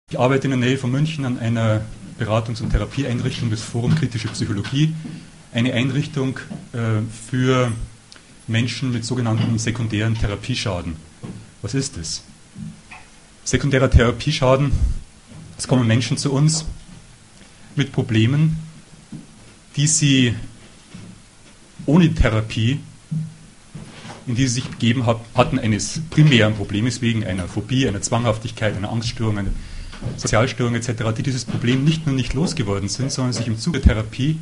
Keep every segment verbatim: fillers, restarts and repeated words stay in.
Ich arbeite in der Nähe von München an einer Beratungs- und Therapieeinrichtung des Forum Kritische Psychologie, eine Einrichtung äh, für Menschen mit sogenannten sekundären Therapieschaden. Was ist das? Sekundärer Therapieschaden, es kommen Menschen zu uns mit Problemen, die sie ohne Therapie, in die sie sich begeben hat, hatten, eines primären Problems wegen einer Phobie, einer Zwanghaftigkeit, einer Angststörung, einer Sozialstörung et cetera, die dieses Problem nicht nur nicht losgeworden sind, sondern sich im Zuge der Therapie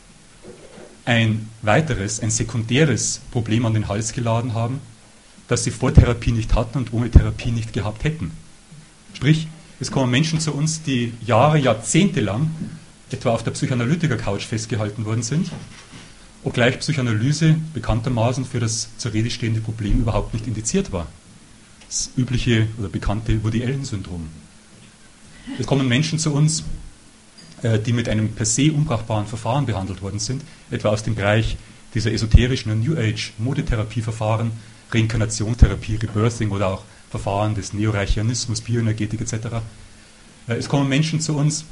ein weiteres, ein sekundäres Problem an den Hals geladen haben, das sie vor Therapie nicht hatten und ohne Therapie nicht gehabt hätten. Sprich, es kommen Menschen zu uns, die Jahre, Jahrzehnte lang etwa auf der Psychoanalytiker-Couch festgehalten worden sind, obgleich Psychoanalyse bekanntermaßen für das zur Rede stehende Problem überhaupt nicht indiziert war. Das übliche oder bekannte Woody-Allen-Syndrom. Es kommen Menschen zu uns, die mit einem per se unbrauchbaren Verfahren behandelt worden sind, etwa aus dem Bereich dieser esoterischen und New Age Modetherapieverfahren, Reinkarnationstherapie, Rebirthing oder auch Verfahren des Neoreichianismus, Bioenergetik et cetera. Es kommen Menschen zu uns,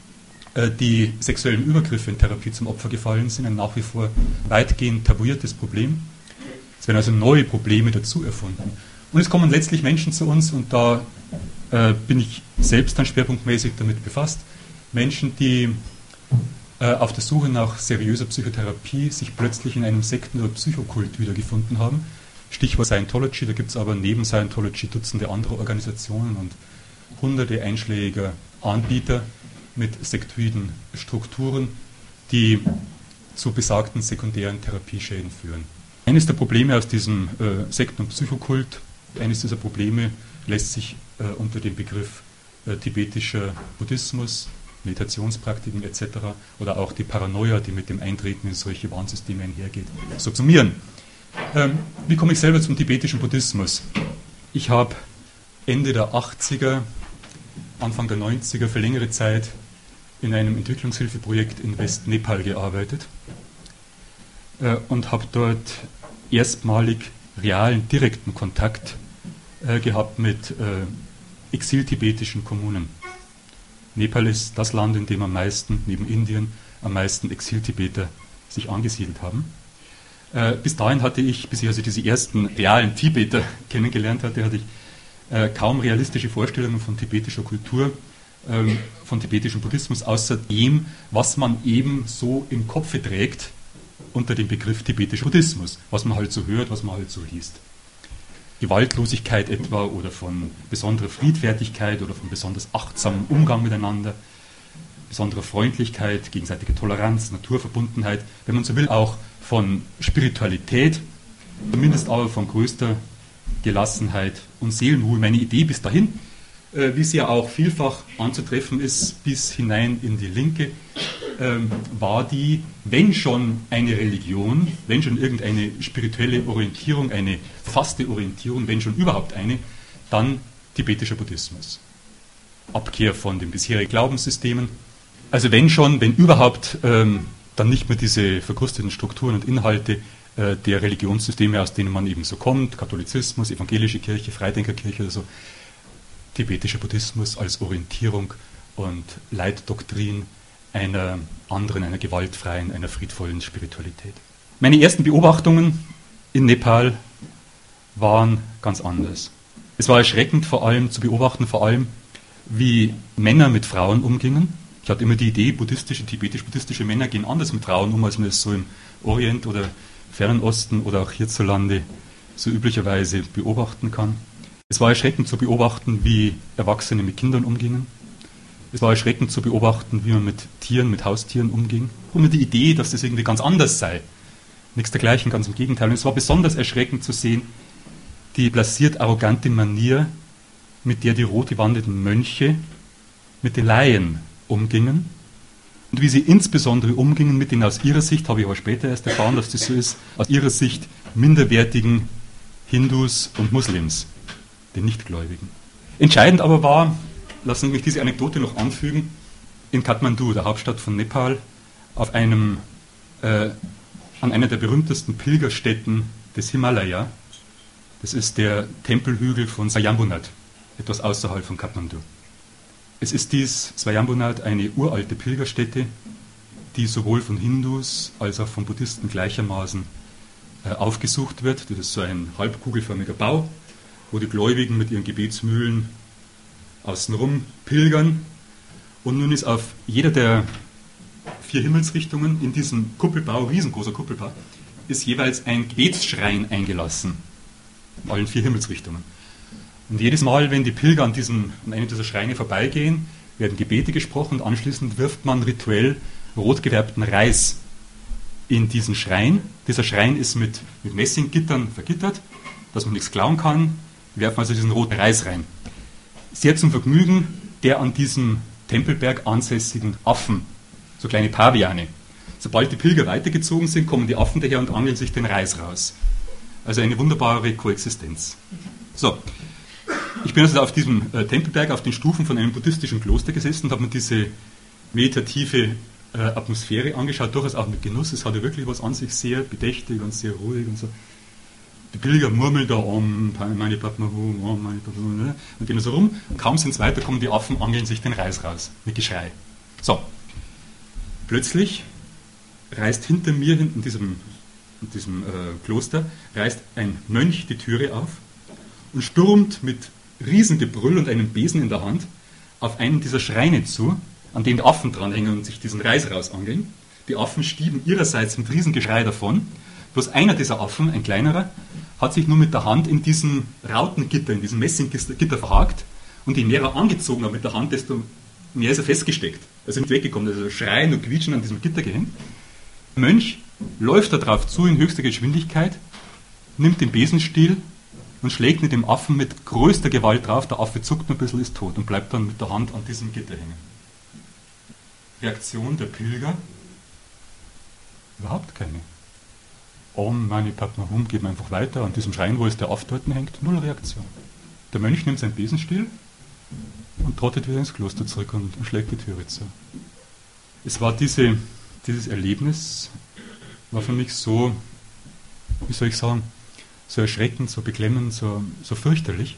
die sexuellen Übergriffe in Therapie zum Opfer gefallen sind, ein nach wie vor weitgehend tabuiertes Problem. Es werden also neue Probleme dazu erfunden. Und es kommen letztlich Menschen zu uns, und da äh, bin ich selbst dann schwerpunktmäßig damit befasst, Menschen, die äh, auf der Suche nach seriöser Psychotherapie sich plötzlich in einem Sekten- oder Psychokult wiedergefunden haben. Stichwort Scientology, da gibt es aber neben Scientology Dutzende andere Organisationen und hunderte einschlägiger Anbieter mit sektoiden Strukturen, die zu besagten sekundären Therapieschäden führen. Eines der Probleme aus diesem äh, Sekten- und Psychokult, eines dieser Probleme lässt sich äh, unter dem Begriff äh, tibetischer Buddhismus, Meditationspraktiken et cetera oder auch die Paranoia, die mit dem Eintreten in solche Warnsysteme einhergeht, subsumieren. Ähm, wie komme ich selber zum tibetischen Buddhismus? Ich habe Ende der achtziger, Anfang der neunziger für längere Zeit in einem Entwicklungshilfeprojekt in West-Nepal gearbeitet äh, und habe dort erstmalig realen, direkten Kontakt äh, gehabt mit äh, exil-tibetischen Kommunen. Nepal ist das Land, in dem am meisten, neben Indien, am meisten Exil-Tibeter sich angesiedelt haben. Äh, bis dahin hatte ich, bis ich also diese ersten realen Tibeter kennengelernt hatte, hatte ich äh, kaum realistische Vorstellungen von tibetischer Kultur, ähm, von tibetischem Buddhismus, außer dem, was man eben so im Kopfe trägt unter dem Begriff tibetischer Buddhismus, was man halt so hört, was man halt so liest. Gewaltlosigkeit etwa oder von besonderer Friedfertigkeit oder von besonders achtsamem Umgang miteinander, besonderer Freundlichkeit, gegenseitige Toleranz, Naturverbundenheit, wenn man so will, auch von Spiritualität, zumindest aber von größter Gelassenheit und Seelenruhe. Meine Idee bis dahin, äh, wie sie ja auch vielfach anzutreffen ist, bis hinein in die Linke, ähm, war die, wenn schon eine Religion, wenn schon irgendeine spirituelle Orientierung, eine faste Orientierung, wenn schon überhaupt eine, dann tibetischer Buddhismus. Abkehr von den bisherigen Glaubenssystemen. Also wenn schon, wenn überhaupt, ähm, dann nicht mehr diese verkrusteten Strukturen und Inhalte äh, der Religionssysteme, aus denen man eben so kommt, Katholizismus, evangelische Kirche, Freidenkerkirche oder so, tibetischer Buddhismus als Orientierung und Leitdoktrin einer anderen, einer gewaltfreien, einer friedvollen Spiritualität. Meine ersten Beobachtungen in Nepal waren ganz anders. Es war erschreckend vor allem zu beobachten, vor allem wie Männer mit Frauen umgingen. Ich hatte immer die Idee, buddhistische, tibetisch-buddhistische Männer gehen anders mit Frauen um, als man es so im Orient oder Fernen Osten oder auch hierzulande so üblicherweise beobachten kann. Es war erschreckend zu beobachten, wie Erwachsene mit Kindern umgingen. Es war erschreckend zu beobachten, wie man mit Tieren, mit Haustieren umging. Und die Idee, dass das irgendwie ganz anders sei. Nichts dergleichen, ganz im Gegenteil. Und es war besonders erschreckend zu sehen, die blasiert arrogante Manier, mit der die rotgewandeten Mönche mit den Laien umgingen. Und wie sie insbesondere umgingen mit den aus ihrer Sicht, habe ich aber später erst erfahren, dass das so ist, aus ihrer Sicht minderwertigen Hindus und Muslims, den Nichtgläubigen. Entscheidend aber war, lassen Sie mich diese Anekdote noch anfügen, in Kathmandu, der Hauptstadt von Nepal, auf einem, äh, an einer der berühmtesten Pilgerstätten des Himalaya. Das ist der Tempelhügel von Sayambunat, etwas außerhalb von Kathmandu. Es ist dies, Swayambunat, eine uralte Pilgerstätte, die sowohl von Hindus als auch von Buddhisten gleichermaßen äh, aufgesucht wird. Das ist so ein halbkugelförmiger Bau, wo die Gläubigen mit ihren Gebetsmühlen außenrum pilgern. Und nun ist auf jeder der vier Himmelsrichtungen in diesem Kuppelbau, riesengroßer Kuppelbau, ist jeweils ein Gebetsschrein eingelassen. In allen vier Himmelsrichtungen. Und jedes Mal, wenn die Pilger an, diesem, an einem dieser Schreine vorbeigehen, werden Gebete gesprochen und anschließend wirft man rituell rot gefärbten Reis in diesen Schrein. Dieser Schrein ist mit, mit Messinggittern vergittert, dass man nichts klauen kann. Wir werfen also diesen roten Reis rein. Sehr zum Vergnügen der an diesem Tempelberg ansässigen Affen, so kleine Paviane. Sobald die Pilger weitergezogen sind, kommen die Affen daher und angeln sich den Reis raus. Also eine wunderbare Koexistenz. So, ich bin also auf diesem äh, Tempelberg auf den Stufen von einem buddhistischen Kloster gesessen und habe mir diese meditative äh, Atmosphäre angeschaut, durchaus auch mit Genuss. Es hatte wirklich was an sich, sehr bedächtig und sehr ruhig und so. Die Pilger murmeln da um, meine Padma-Hum, Om, meine Padma-Hum, und gehen so rum. Und kaum sind es weiter, kommen die Affen, angeln sich den Reis raus, mit Geschrei. So, plötzlich reißt hinter mir, in diesem, in diesem äh, Kloster, reißt ein Mönch die Türe auf und stürmt mit Riesengebrüll und einem Besen in der Hand auf einen dieser Schreine zu, an denen die Affen dranhängen und sich diesen Reis rausangeln. Die Affen stieben ihrerseits mit Riesengeschrei davon. Bloß einer dieser Affen, ein kleinerer, hat sich nur mit der Hand in diesen Rautengitter, in diesem Messinggitter verhakt und je mehr er angezogen hat mit der Hand, desto mehr ist er festgesteckt. Also nicht weggekommen, also schreien und quietschen an diesem Gitter gehängt. Der Mönch läuft da drauf zu in höchster Geschwindigkeit, nimmt den Besenstiel und schlägt mit dem Affen mit größter Gewalt drauf. Der Affe zuckt ein bisschen, ist tot und bleibt dann mit der Hand an diesem Gitter hängen. Reaktion der Pilger? Überhaupt keine. Om Mani Padma Hum, geben einfach weiter an diesem Schrein, wo es der Affe dort hängt. Null Reaktion. Der Mönch nimmt seinen Besenstiel und trottet wieder ins Kloster zurück und schlägt die Türe zu. Es war diese, dieses Erlebnis, war für mich so, wie soll ich sagen, so erschreckend, so beklemmend, so, so fürchterlich,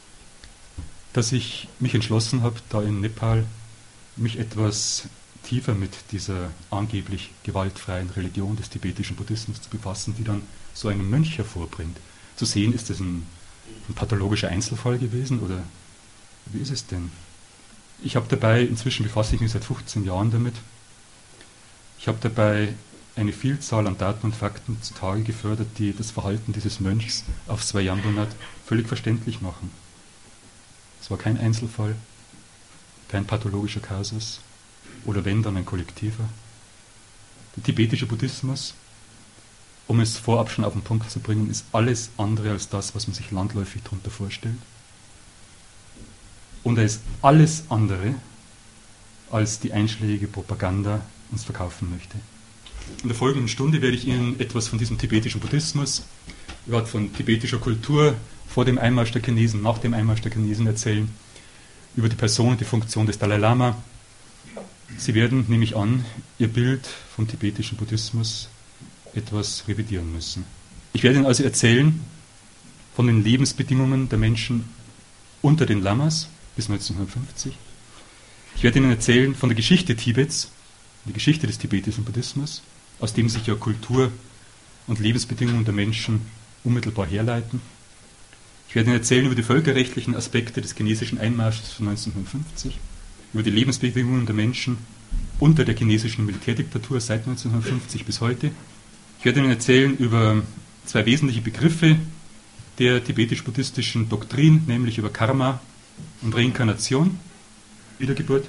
dass ich mich entschlossen habe, da in Nepal mich etwas tiefer mit dieser angeblich gewaltfreien Religion des tibetischen Buddhismus zu befassen, die dann so einen Mönch hervorbringt. Zu sehen, ist das ein, ein pathologischer Einzelfall gewesen oder wie ist es denn? Ich habe dabei, inzwischen befasse ich mich seit fünfzehn Jahren damit, ich habe dabei eine Vielzahl an Daten und Fakten zutage gefördert, die das Verhalten dieses Mönchs auf Swayambunat völlig verständlich machen. Es war kein Einzelfall, kein pathologischer Kasus oder wenn, dann ein kollektiver. Der tibetische Buddhismus, um es vorab schon auf den Punkt zu bringen, ist alles andere als das, was man sich landläufig darunter vorstellt. Und er ist alles andere, als die einschlägige Propaganda uns verkaufen möchte. In der folgenden Stunde werde ich Ihnen etwas von diesem tibetischen Buddhismus, überhaupt von tibetischer Kultur vor dem Einmarsch der Chinesen, nach dem Einmarsch der Chinesen erzählen, über die Person und die Funktion des Dalai Lama. Sie werden, nehme ich an, Ihr Bild vom tibetischen Buddhismus etwas revidieren müssen. Ich werde Ihnen also erzählen von den Lebensbedingungen der Menschen unter den Lamas bis neunzehnhundertfünfzig. Ich werde Ihnen erzählen von der Geschichte Tibets, die Geschichte des tibetischen Buddhismus, aus dem sich ja Kultur und Lebensbedingungen der Menschen unmittelbar herleiten. Ich werde Ihnen erzählen über die völkerrechtlichen Aspekte des chinesischen Einmarsches von neunzehnhundertfünfzig, über die Lebensbedingungen der Menschen unter der chinesischen Militärdiktatur seit neunzehnhundertfünfzig bis heute. Ich werde Ihnen erzählen über zwei wesentliche Begriffe der tibetisch-buddhistischen Doktrin, nämlich über Karma und Reinkarnation, Wiedergeburt.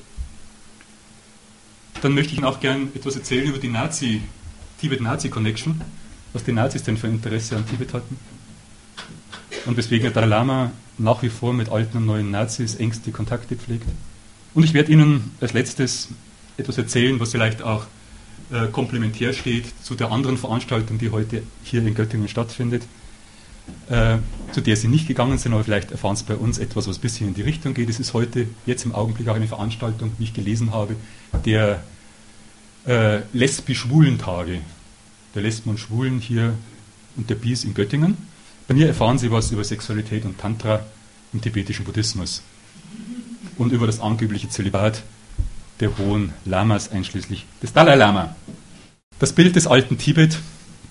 Dann möchte ich Ihnen auch gern etwas erzählen über die Nazi, Tibet-Nazi-Connection, was die Nazis denn für Interesse an Tibet hatten und weswegen der Dalai Lama nach wie vor mit alten und neuen Nazis engste Kontakte pflegt. Und ich werde Ihnen als letztes etwas erzählen, was vielleicht auch äh, komplementär steht zu der anderen Veranstaltung, die heute hier in Göttingen stattfindet, äh, zu der Sie nicht gegangen sind, aber vielleicht erfahren Sie bei uns etwas, was ein bisschen in die Richtung geht. Es ist heute, jetzt im Augenblick, auch eine Veranstaltung, wie ich gelesen habe, der äh, Lesbi-Schwulen-Tage, der Lesben und Schwulen hier und der B I S in Göttingen. Bei mir erfahren Sie was über Sexualität und Tantra im tibetischen Buddhismus. und über das angebliche Zölibat der hohen Lamas, einschließlich des Dalai Lama. Das Bild des alten Tibet,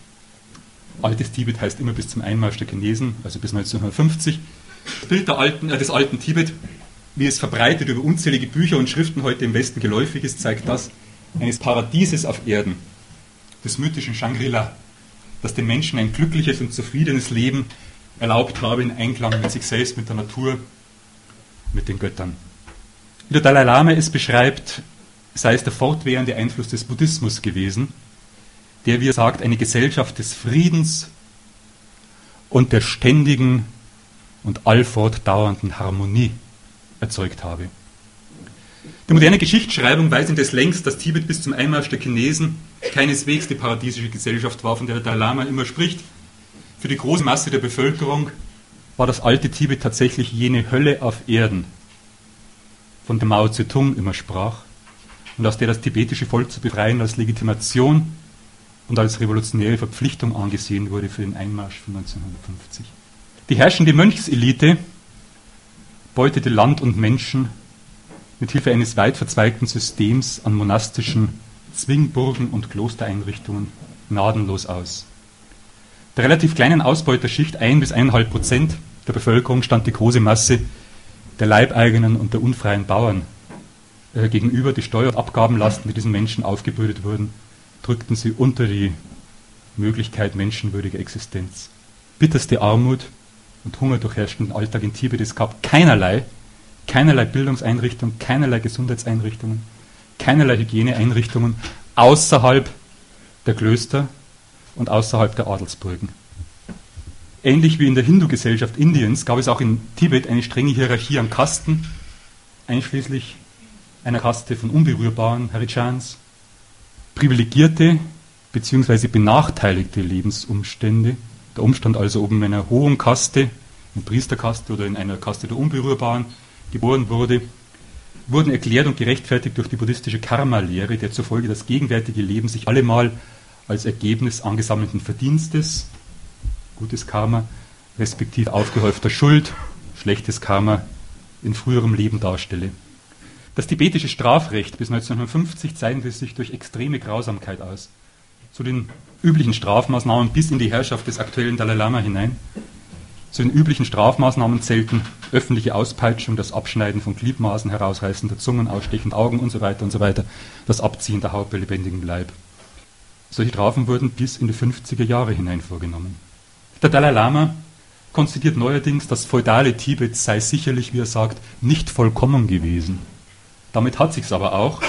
altes Tibet heißt immer bis zum Einmarsch der Chinesen, also bis neunzehnhundertfünfzig, das Bild der alten, äh, des alten Tibet, wie es verbreitet über unzählige Bücher und Schriften heute im Westen geläufig ist, zeigt das eines Paradieses auf Erden, des mythischen Shangri-La, das den Menschen ein glückliches und zufriedenes Leben erlaubt habe in Einklang mit sich selbst, mit der Natur, mit den Göttern. Wie der Dalai Lama es beschreibt, sei es der fortwährende Einfluss des Buddhismus gewesen, der, wie er sagt, eine Gesellschaft des Friedens und der ständigen und allfortdauernden Harmonie erzeugt habe. Die moderne Geschichtsschreibung weiß indes längst, dass Tibet bis zum Einmarsch der Chinesen keineswegs die paradiesische Gesellschaft war, von der der Dalai Lama immer spricht. Für die große Masse der Bevölkerung war das alte Tibet tatsächlich jene Hölle auf Erden, von der Mao Zedong immer sprach und aus der das tibetische Volk zu befreien als Legitimation und als revolutionäre Verpflichtung angesehen wurde für den Einmarsch von neunzehnhundertfünfzig. Die herrschende Mönchselite beutete Land und Menschen mit Hilfe eines weit verzweigten Systems an monastischen Zwingburgen und Klostereinrichtungen gnadenlos aus. Der relativ kleinen Ausbeuterschicht, ein bis eineinhalb Prozent der Bevölkerung, stand die große Masse der Leibeigenen und der unfreien Bauern äh, gegenüber. Die Steuer- und Abgabenlasten, die diesen Menschen aufgebürdet wurden, drückten sie unter die Möglichkeit menschenwürdiger Existenz. Bitterste Armut und Hunger durchherrschten den Alltag in Tibet. Es gab keinerlei, keinerlei Bildungseinrichtungen, keinerlei Gesundheitseinrichtungen, keinerlei Hygieneeinrichtungen außerhalb der Klöster und außerhalb der Adelsburgen. Ähnlich wie in der Hindu-Gesellschaft Indiens gab es auch in Tibet eine strenge Hierarchie an Kasten, einschließlich einer Kaste von unberührbaren Harijans, privilegierte bzw. benachteiligte Lebensumstände. Der Umstand also, ob in einer hohen Kaste, in Priesterkaste oder in einer Kaste der Unberührbaren geboren wurde, wurden erklärt und gerechtfertigt durch die buddhistische Karma-Lehre, der zufolge das gegenwärtige Leben sich allemal als Ergebnis angesammelten Verdienstes, gutes Karma, respektive aufgehäufter Schuld, schlechtes Karma, in früherem Leben darstelle. Das tibetische Strafrecht bis neunzehnhundertfünfzig zeichnete sich durch extreme Grausamkeit aus. Zu den üblichen Strafmaßnahmen bis in die Herrschaft des aktuellen Dalai Lama hinein. Zu den üblichen Strafmaßnahmen zählten öffentliche Auspeitschung, das Abschneiden von Gliedmaßen, Herausreißen der Zungen, Ausstechen der Augen und so weiter und so weiter, das Abziehen der Haut bei lebendigem Leib. Solche Strafen wurden bis in die fünfziger Jahre hinein vorgenommen. Der Dalai Lama konstatiert neuerdings, das feudale Tibet sei sicherlich, wie er sagt, nicht vollkommen gewesen. Damit hat sich's aber auch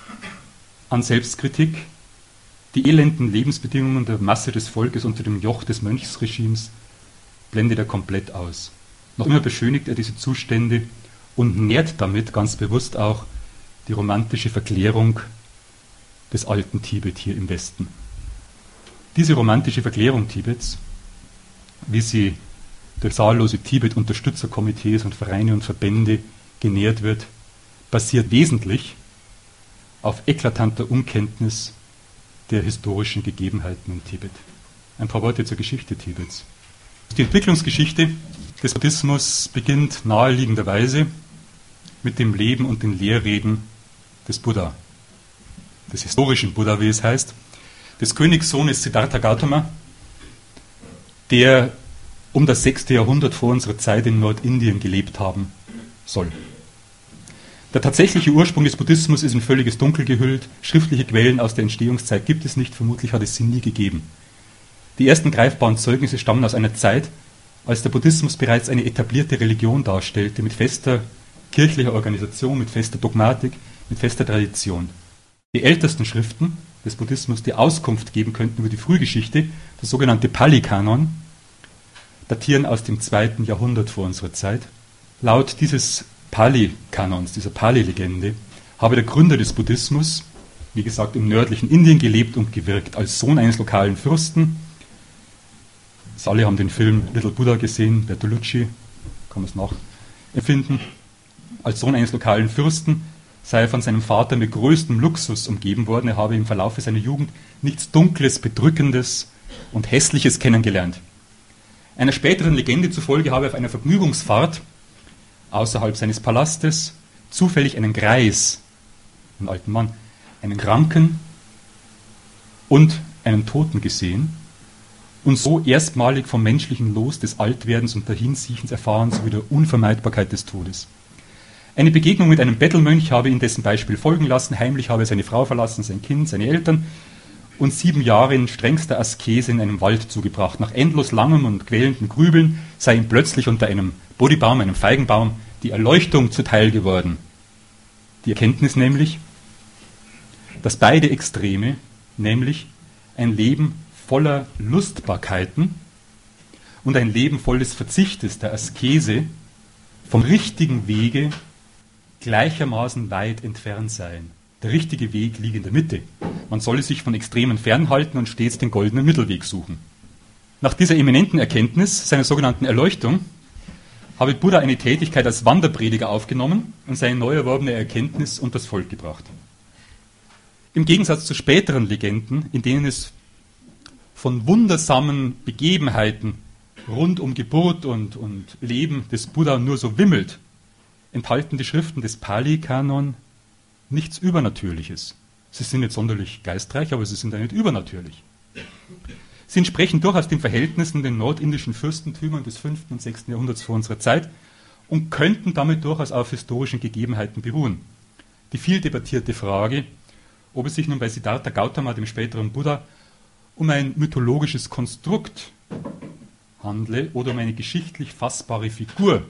an Selbstkritik, die elenden Lebensbedingungen der Masse des Volkes unter dem Joch des Mönchsregimes blendet er komplett aus. Noch immer beschönigt er diese Zustände und nährt damit ganz bewusst auch die romantische Verklärung des alten Tibet hier im Westen. Diese romantische Verklärung Tibets, wie sie durch zahllose Tibet-Unterstützerkomitees und Vereine und Verbände genährt wird, basiert wesentlich auf eklatanter Unkenntnis der historischen Gegebenheiten in Tibet. Ein paar Worte zur Geschichte Tibets. Die Entwicklungsgeschichte des Buddhismus beginnt naheliegenderweise mit dem Leben und den Lehrreden des Buddha, des historischen Buddha, wie es heißt, des Königssohnes Siddhartha Gautama, der um das sechste Jahrhundert vor unserer Zeit in Nordindien gelebt haben soll. Der tatsächliche Ursprung des Buddhismus ist in völliges Dunkel gehüllt. Schriftliche Quellen aus der Entstehungszeit gibt es nicht, vermutlich hat es sie nie gegeben. Die ersten greifbaren Zeugnisse stammen aus einer Zeit, als der Buddhismus bereits eine etablierte Religion darstellte, mit fester kirchlicher Organisation, mit fester Dogmatik, mit fester Tradition. Die ältesten Schriften des Buddhismus, die Auskunft geben könnten über die Frühgeschichte, das sogenannte Pali-Kanon, datieren aus dem zweiten Jahrhundert vor unserer Zeit. Laut dieses Pali-Kanons, dieser Pali-Legende, habe der Gründer des Buddhismus, wie gesagt, im nördlichen Indien gelebt und gewirkt, als Sohn eines lokalen Fürsten. Sie alle haben den Film Little Buddha gesehen, Bertolucci, kann man es nachempfinden. Als Sohn eines lokalen Fürsten sei er von seinem Vater mit größtem Luxus umgeben worden. Er habe im Verlauf seiner Jugend nichts Dunkles, Bedrückendes und Hässliches kennengelernt. Einer späteren Legende zufolge habe er auf einer Vergnügungsfahrt außerhalb seines Palastes zufällig einen Greis, einen alten Mann, einen Kranken und einen Toten gesehen und so erstmalig vom menschlichen Los des Altwerdens und Dahinsiechens erfahren sowie der Unvermeidbarkeit des Todes. Eine Begegnung mit einem Bettelmönch habe ihn dessen Beispiel folgen lassen, heimlich habe er seine Frau verlassen, sein Kind, seine Eltern und sieben Jahre in strengster Askese in einem Wald zugebracht. Nach endlos langem und quälendem Grübeln sei ihm plötzlich unter einem Bodhibaum, einem Feigenbaum, die Erleuchtung zuteil geworden. Die Erkenntnis nämlich, dass beide Extreme, nämlich ein Leben voller Lustbarkeiten und ein Leben voll des Verzichtes, der Askese, vom richtigen Wege gleichermaßen weit entfernt seien. Der richtige Weg liegt in der Mitte. Man solle sich von Extremen fernhalten und stets den goldenen Mittelweg suchen. Nach dieser eminenten Erkenntnis, seiner sogenannten Erleuchtung, habe Buddha eine Tätigkeit als Wanderprediger aufgenommen und seine neu erworbene Erkenntnis unter das Volk gebracht. Im Gegensatz zu späteren Legenden, in denen es von wundersamen Begebenheiten rund um Geburt und, und Leben des Buddha nur so wimmelt, enthalten die Schriften des Pali-Kanon nichts Übernatürliches. Sie sind nicht sonderlich geistreich, aber sie sind auch nicht übernatürlich. Sie entsprechen durchaus den Verhältnissen in den nordindischen Fürstentümern des fünften und sechsten Jahrhunderts vor unserer Zeit und könnten damit durchaus auf historischen Gegebenheiten beruhen. Die viel debattierte Frage, ob es sich nun bei Siddhartha Gautama, dem späteren Buddha, um ein mythologisches Konstrukt handle oder um eine geschichtlich fassbare Figur,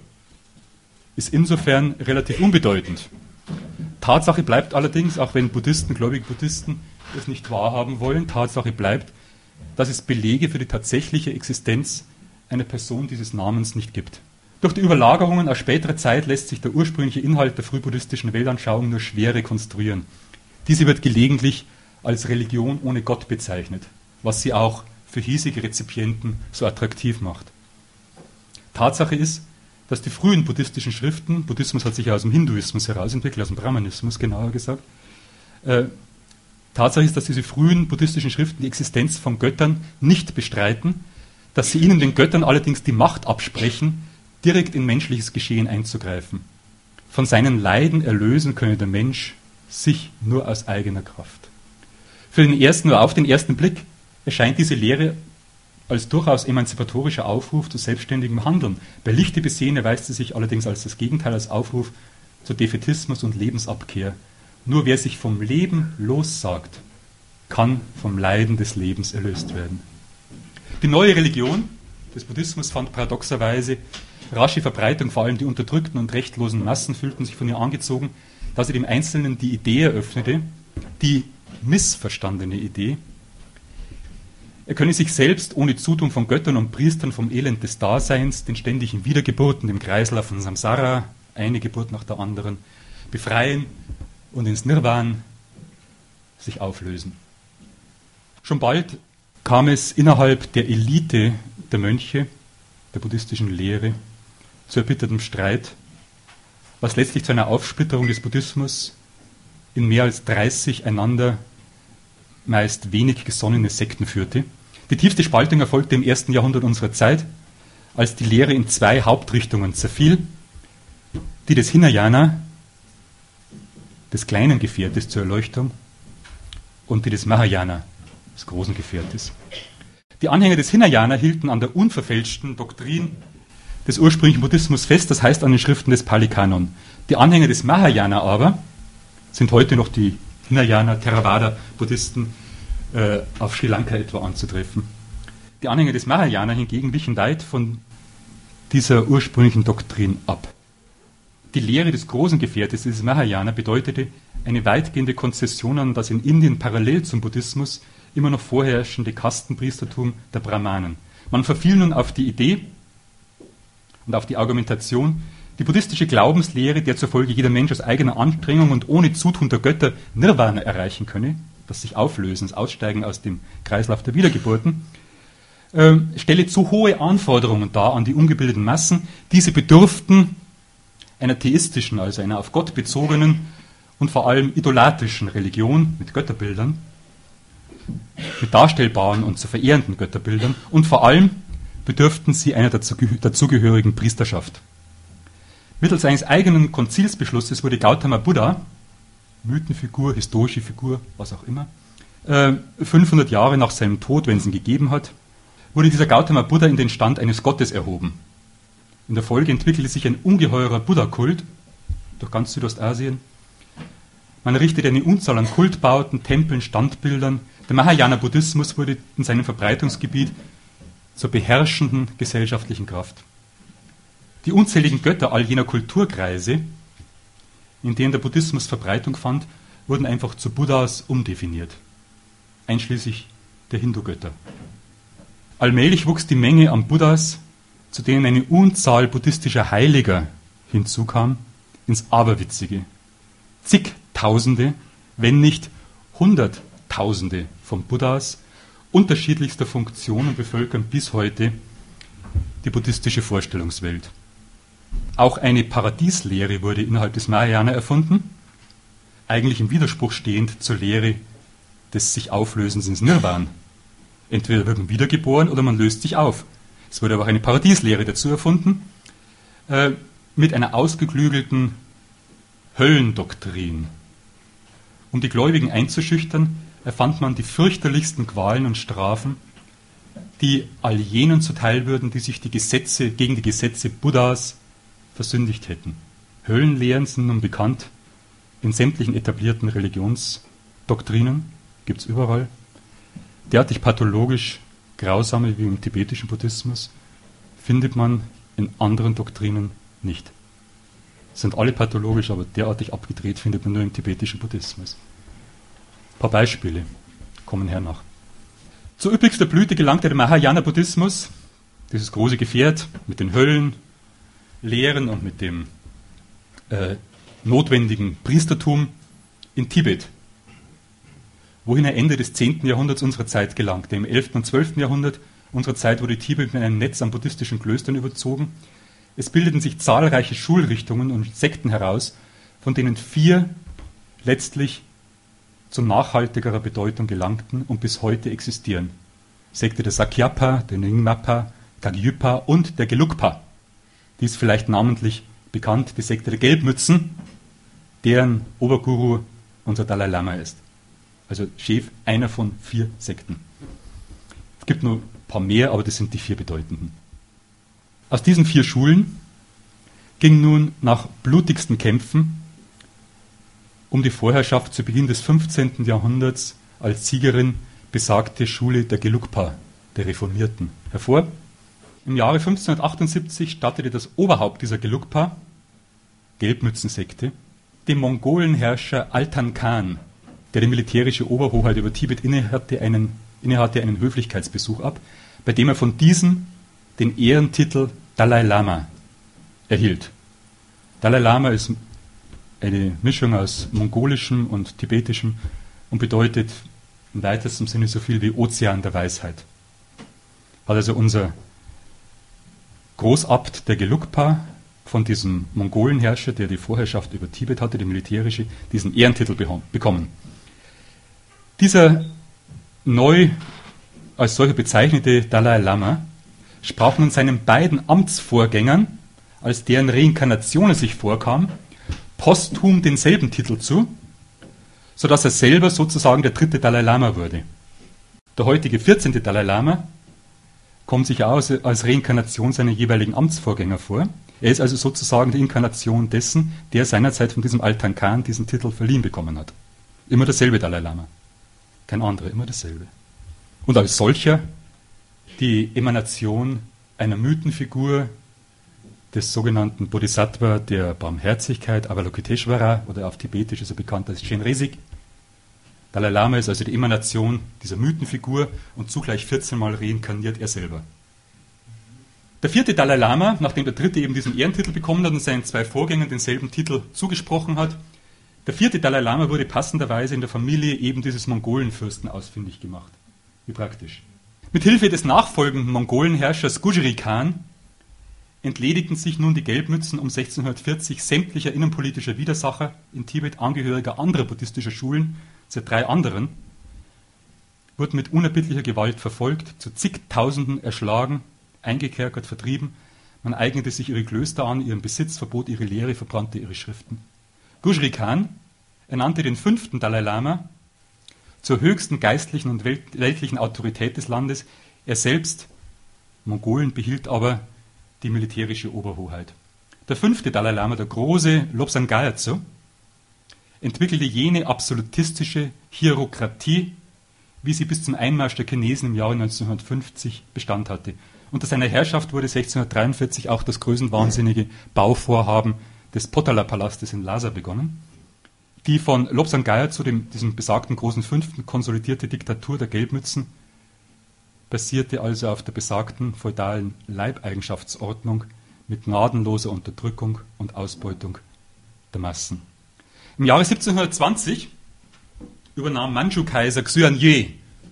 ist insofern relativ unbedeutend. Tatsache bleibt allerdings, auch wenn Buddhisten, gläubige Buddhisten es nicht wahrhaben wollen, Tatsache bleibt, dass es Belege für die tatsächliche Existenz einer Person dieses Namens nicht gibt. Durch die Überlagerungen aus späterer Zeit lässt sich der ursprüngliche Inhalt der frühbuddhistischen Weltanschauung nur schwer rekonstruieren. Diese wird gelegentlich als Religion ohne Gott bezeichnet, was sie auch für hiesige Rezipienten so attraktiv macht. Tatsache ist, dass die frühen buddhistischen Schriften, Buddhismus hat sich ja aus dem Hinduismus herausentwickelt, aus dem Brahmanismus genauer gesagt, äh, Tatsache ist, dass diese frühen buddhistischen Schriften die Existenz von Göttern nicht bestreiten, dass sie ihnen, den Göttern, allerdings die Macht absprechen, direkt in menschliches Geschehen einzugreifen. Von seinen Leiden erlösen könne der Mensch sich nur aus eigener Kraft. Für den ersten, nur auf den ersten Blick erscheint diese Lehre als durchaus emanzipatorischer Aufruf zu selbstständigem Handeln. Bei Lichte besehen erweist sie sich allerdings als das Gegenteil, als Aufruf zu Defätismus und Lebensabkehr. Nur wer sich vom Leben lossagt, kann vom Leiden des Lebens erlöst werden. Die neue Religion des Buddhismus fand paradoxerweise rasche Verbreitung, vor allem die unterdrückten und rechtlosen Massen fühlten sich von ihr angezogen, da sie dem Einzelnen die Idee eröffnete, die missverstandene Idee, er könne sich selbst ohne Zutun von Göttern und Priestern vom Elend des Daseins, den ständigen Wiedergeburten, dem Kreislauf von Samsara, eine Geburt nach der anderen, befreien und ins Nirvan sich auflösen. Schon bald kam es innerhalb der Elite der Mönche, der buddhistischen Lehre, zu erbittertem Streit, was letztlich zu einer Aufsplitterung des Buddhismus in mehr als dreißig einander meist wenig gesonnene Sekten führte. Die tiefste Spaltung erfolgte im ersten Jahrhundert unserer Zeit, als die Lehre in zwei Hauptrichtungen zerfiel, die des Hinayana, des kleinen Gefährtes zur Erleuchtung, und die des Mahayana, des großen Gefährtes. Die Anhänger des Hinayana hielten an der unverfälschten Doktrin des ursprünglichen Buddhismus fest, das heißt an den Schriften des Pali-Kanon. Die Anhänger des Mahayana aber sind heute noch die Hinayana, Theravada-Buddhisten äh, auf Sri Lanka etwa anzutreffen. Die Anhänger des Mahayana hingegen wichen weit von dieser ursprünglichen Doktrin ab. Die Lehre des großen Gefährtes des Mahayana bedeutete eine weitgehende Konzession an das in Indien parallel zum Buddhismus immer noch vorherrschende Kastenpriestertum der Brahmanen. Man verfiel nun auf die Idee und auf die Argumentation, die buddhistische Glaubenslehre, der zufolge jeder Mensch aus eigener Anstrengung und ohne Zutun der Götter Nirvana erreichen könne, das sich Auflösen, das Aussteigen aus dem Kreislauf der Wiedergeburten, äh, stelle zu hohe Anforderungen dar an die ungebildeten Massen. Diese bedurften einer theistischen, also einer auf Gott bezogenen und vor allem idolatrischen Religion mit Götterbildern, mit darstellbaren und zu verehrenden Götterbildern, und vor allem bedürften sie einer dazugehörigen Priesterschaft. Mittels eines eigenen Konzilsbeschlusses wurde Gautama Buddha, Mythenfigur, historische Figur, was auch immer, äh, fünfhundert Jahre nach seinem Tod, wenn es ihn gegeben hat, wurde dieser Gautama Buddha in den Stand eines Gottes erhoben. In der Folge entwickelte sich ein ungeheurer Buddha-Kult durch ganz Südostasien. Man errichtete eine Unzahl an Kultbauten, Tempeln, Standbildern. Der Mahayana-Buddhismus wurde in seinem Verbreitungsgebiet zur beherrschenden gesellschaftlichen Kraft. Die unzähligen Götter all jener Kulturkreise, in denen der Buddhismus Verbreitung fand, wurden einfach zu Buddhas umdefiniert, einschließlich der Hindu-Götter. Allmählich wuchs die Menge an Buddhas, zu denen eine Unzahl buddhistischer Heiliger hinzukam, ins Aberwitzige. Zigtausende, wenn nicht Hunderttausende von Buddhas unterschiedlichster Funktionen bevölkern bis heute die buddhistische Vorstellungswelt. Auch eine Paradieslehre wurde innerhalb des Mahayana erfunden, eigentlich im Widerspruch stehend zur Lehre des sich Auflösens ins Nirvan. Entweder wird man wiedergeboren oder man löst sich auf. Es wurde aber auch eine Paradieslehre dazu erfunden, äh, mit einer ausgeklügelten Höllendoktrin. Um die Gläubigen einzuschüchtern, erfand man die fürchterlichsten Qualen und Strafen, die all jenen zuteil würden, die sich die Gesetze, gegen die Gesetze Buddhas versündigt hätten. Höllenlehren sind nun bekannt in sämtlichen etablierten Religionsdoktrinen, gibt es überall. Derartig pathologisch grausame wie im tibetischen Buddhismus findet man in anderen Doktrinen nicht. Sind alle pathologisch, aber derartig abgedreht findet man nur im tibetischen Buddhismus. Ein paar Beispiele kommen hernach. Zur üppigster Blüte gelangte der Mahayana-Buddhismus, dieses große Gefährt mit den Höllen, Lehren und mit dem äh, notwendigen Priestertum in Tibet, wohin er Ende des zehnten Jahrhunderts unserer Zeit gelangte. Im elften und zwölften Jahrhundert unserer Zeit wurde Tibet mit einem Netz an buddhistischen Klöstern überzogen. Es bildeten sich zahlreiche Schulrichtungen und Sekten heraus, von denen vier letztlich zu nachhaltigerer Bedeutung gelangten und bis heute existieren. Sekte der Sakyapa, der Nyingmapa, Kagyupa und der Gelugpa. Die ist vielleicht namentlich bekannt, die Sekte der Gelbmützen, deren Oberguru unser Dalai Lama ist. Also Chef einer von vier Sekten. Es gibt noch ein paar mehr, aber das sind die vier bedeutenden. Aus diesen vier Schulen ging nun nach blutigsten Kämpfen um die Vorherrschaft zu Beginn des fünfzehnten Jahrhunderts als Siegerin besagte Schule der Gelugpa, der Reformierten, hervor. Im Jahre fünfzehnhundertachtundsiebzig stattete das Oberhaupt dieser Gelugpa, Gelbmützensekte, dem Mongolenherrscher Altan Khan, der die militärische Oberhoheit über Tibet innehatte, einen, innehatte, einen Höflichkeitsbesuch ab, bei dem er von diesem den Ehrentitel Dalai Lama erhielt. Dalai Lama ist eine Mischung aus mongolischem und tibetischem und bedeutet im weitesten Sinne so viel wie Ozean der Weisheit. Hat also unser Großabt der Gelugpa von diesem Mongolenherrscher, der die Vorherrschaft über Tibet hatte, die militärische, diesen Ehrentitel bekommen. Dieser neu als solcher bezeichnete Dalai Lama sprach nun seinen beiden Amtsvorgängern, als deren Reinkarnationen sich vorkam, posthum denselben Titel zu, sodass er selber sozusagen der dritte Dalai Lama wurde. Der heutige vierzehnte Dalai Lama kommt sich auch als Reinkarnation seiner jeweiligen Amtsvorgänger vor. Er ist also sozusagen die Inkarnation dessen, der seinerzeit von diesem Altan Khan diesen Titel verliehen bekommen hat. Immer derselbe Dalai Lama. Kein anderer, immer dasselbe. Und als solcher die Emanation einer Mythenfigur des sogenannten Bodhisattva der Barmherzigkeit, Avalokiteshvara, oder auf Tibetisch ist er bekannt als Chenrezig. Dalai Lama ist also die Emanation dieser Mythenfigur und zugleich vierzehn Mal reinkarniert er selber. Der vierte Dalai Lama, nachdem der dritte eben diesen Ehrentitel bekommen hat und seinen zwei Vorgängern denselben Titel zugesprochen hat, der vierte Dalai Lama wurde passenderweise in der Familie eben dieses Mongolenfürsten ausfindig gemacht. Wie praktisch. Mit Hilfe des nachfolgenden Mongolenherrschers Gujri Khan entledigten sich nun die Gelbmützen um sechzehnhundertvierzig sämtlicher innenpolitischer Widersacher in Tibet, Angehöriger anderer buddhistischer Schulen, seit drei anderen, wurden mit unerbittlicher Gewalt verfolgt, zu zigtausenden erschlagen, eingekerkert, vertrieben. Man eignete sich ihre Klöster an, ihren Besitz, verbot ihre Lehre, verbrannte ihre Schriften. Guthrie Khan ernannte den fünften Dalai Lama zur höchsten geistlichen und weltlichen Autorität des Landes. Er selbst, Mongolen, behielt aber die militärische Oberhoheit. Der fünfte Dalai Lama, der große Lobsang Gyatso, entwickelte jene absolutistische Hierokratie, wie sie bis zum Einmarsch der Chinesen im Jahre neunzehnhundertfünfzig Bestand hatte. Unter seiner Herrschaft wurde sechzehnhundertdreiundvierzig auch das größenwahnsinnige Bauvorhaben des Potala-Palastes in Lhasa begonnen. Die von Lobsang Gyatso, dem, diesem besagten großen Fünften, konsolidierte Diktatur der Gelbmützen basierte also auf der besagten feudalen Leibeigenschaftsordnung mit gnadenloser Unterdrückung und Ausbeutung der Massen. Im Jahre siebzehnhundertzwanzig übernahm Mandschu-Kaiser Xuanzé,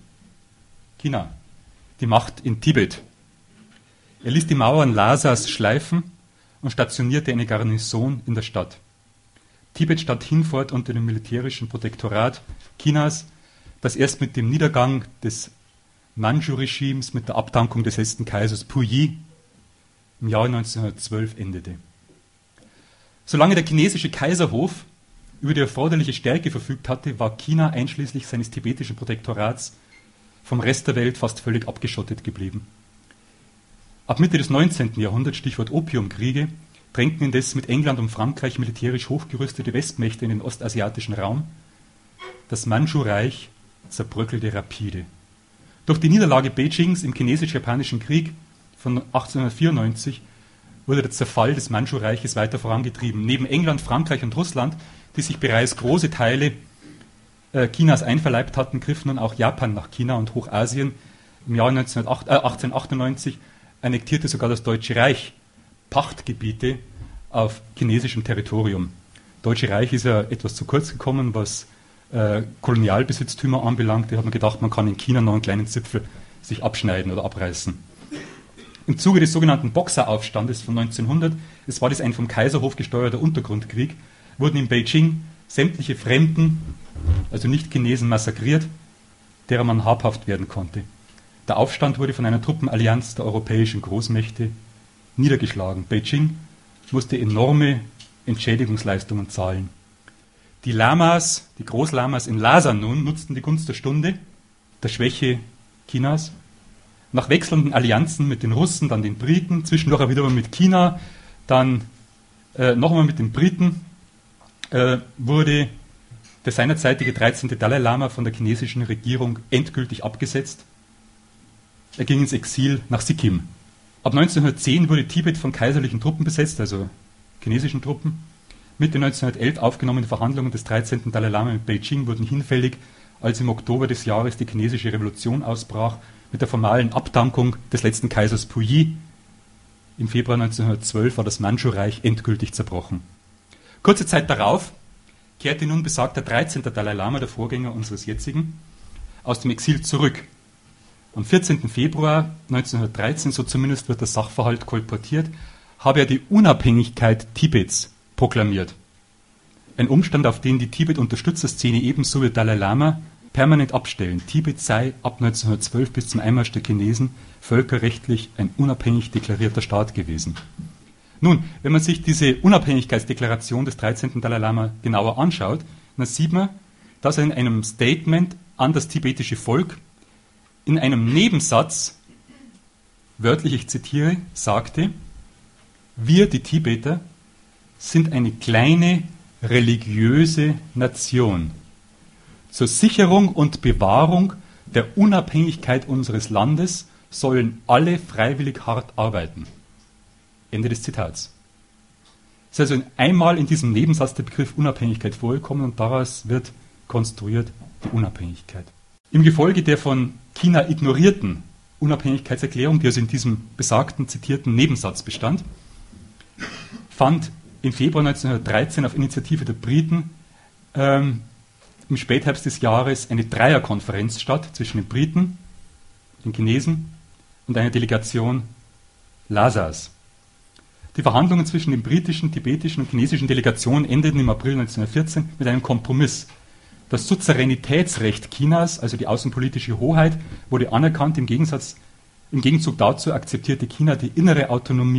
China, die Macht in Tibet. Er ließ die Mauern Lhasas schleifen und stationierte eine Garnison in der Stadt. Tibet stand hinfort unter dem militärischen Protektorat Chinas, das erst mit dem Niedergang des Mandschu-Regimes, mit der Abdankung des letzten Kaisers Puyi im Jahre neunzehnhundertzwölf endete. Solange der chinesische Kaiserhof über die erforderliche Stärke verfügt hatte, war China einschließlich seines tibetischen Protektorats vom Rest der Welt fast völlig abgeschottet geblieben. Ab Mitte des neunzehnten Jahrhunderts, Stichwort Opiumkriege, drängten indes mit England und Frankreich militärisch hochgerüstete Westmächte in den ostasiatischen Raum. Das Mandschu-Reich zerbröckelte rapide. Durch die Niederlage Beijings im Chinesisch-Japanischen Krieg von achtzehnhundertvierundneunzig wurde der Zerfall des Mandschu-Reiches weiter vorangetrieben. Neben England, Frankreich und Russland, die sich bereits große Teile äh, Chinas einverleibt hatten, griff nun auch Japan nach China und Hochasien. Im Jahr achtzehnhundertachtundneunzig annektierte sogar das Deutsche Reich Pachtgebiete auf chinesischem Territorium. Das Deutsche Reich ist ja etwas zu kurz gekommen, was äh, Kolonialbesitztümer anbelangt. Da hat man gedacht, man kann in China noch einen kleinen Zipfel sich abschneiden oder abreißen. Im Zuge des sogenannten Boxeraufstandes von neunzehnhundert, es war das ein vom Kaiserhof gesteuerter Untergrundkrieg, wurden in Beijing sämtliche Fremden, also Nicht-Chinesen, massakriert, derer man habhaft werden konnte. Der Aufstand wurde von einer Truppenallianz der europäischen Großmächte niedergeschlagen. Beijing musste enorme Entschädigungsleistungen zahlen. Die Lamas, die Großlamas in Lhasa nun, nutzten die Gunst der Stunde, der Schwäche Chinas. Nach wechselnden Allianzen mit den Russen, dann den Briten, zwischendurch auch wieder mal mit China, dann äh, nochmal mit den Briten, äh, wurde der seinerzeitige dreizehnte Dalai Lama von der chinesischen Regierung endgültig abgesetzt. Er ging ins Exil nach Sikkim. Ab neunzehnhundertzehn wurde Tibet von kaiserlichen Truppen besetzt, also chinesischen Truppen. Mitte neunzehnhundertelf aufgenommene Verhandlungen des dreizehnten Dalai Lama mit Beijing wurden hinfällig, als im Oktober des Jahres die chinesische Revolution ausbrach, mit der formalen Abdankung des letzten Kaisers Puyi. Im Februar neunzehnhundertzwölf war das Mandschu-Reich endgültig zerbrochen. Kurze Zeit darauf kehrte nun besagter dreizehnte Dalai Lama, der Vorgänger unseres jetzigen, aus dem Exil zurück. Am vierzehnten Februar neunzehnhundertdreizehn, so zumindest wird der Sachverhalt kolportiert, habe er die Unabhängigkeit Tibets proklamiert. Ein Umstand, auf den die Tibet-Unterstützerszene ebenso wie Dalai Lama permanent abstellen. Tibet sei ab neunzehnhundertzwölf bis zum Einmarsch der Chinesen völkerrechtlich ein unabhängig deklarierter Staat gewesen. Nun, wenn man sich diese Unabhängigkeitsdeklaration des dreizehnten Dalai Lama genauer anschaut, dann sieht man, dass er in einem Statement an das tibetische Volk in einem Nebensatz, wörtlich ich zitiere, sagte: Wir, die Tibeter, sind eine kleine religiöse Nation. Zur Sicherung und Bewahrung der Unabhängigkeit unseres Landes sollen alle freiwillig hart arbeiten. Ende des Zitats. Es ist also einmal in diesem Nebensatz der Begriff Unabhängigkeit vorgekommen und daraus wird konstruiert die Unabhängigkeit. Im Gefolge der von China ignorierten Unabhängigkeitserklärung, die also in diesem besagten, zitierten Nebensatz bestand, fand im Februar neunzehnhundertdreizehn auf Initiative der Briten ähm, im Spätherbst des Jahres eine Dreierkonferenz statt zwischen den Briten, den Chinesen und einer Delegation Lhasas. Die Verhandlungen zwischen den britischen, tibetischen und chinesischen Delegationen endeten im April neunzehnhundertvierzehn mit einem Kompromiss. Das Suzeränitätsrecht Chinas, also die außenpolitische Hoheit, wurde anerkannt. Im Gegensatz, im Gegenzug dazu akzeptierte China die innere Autonomie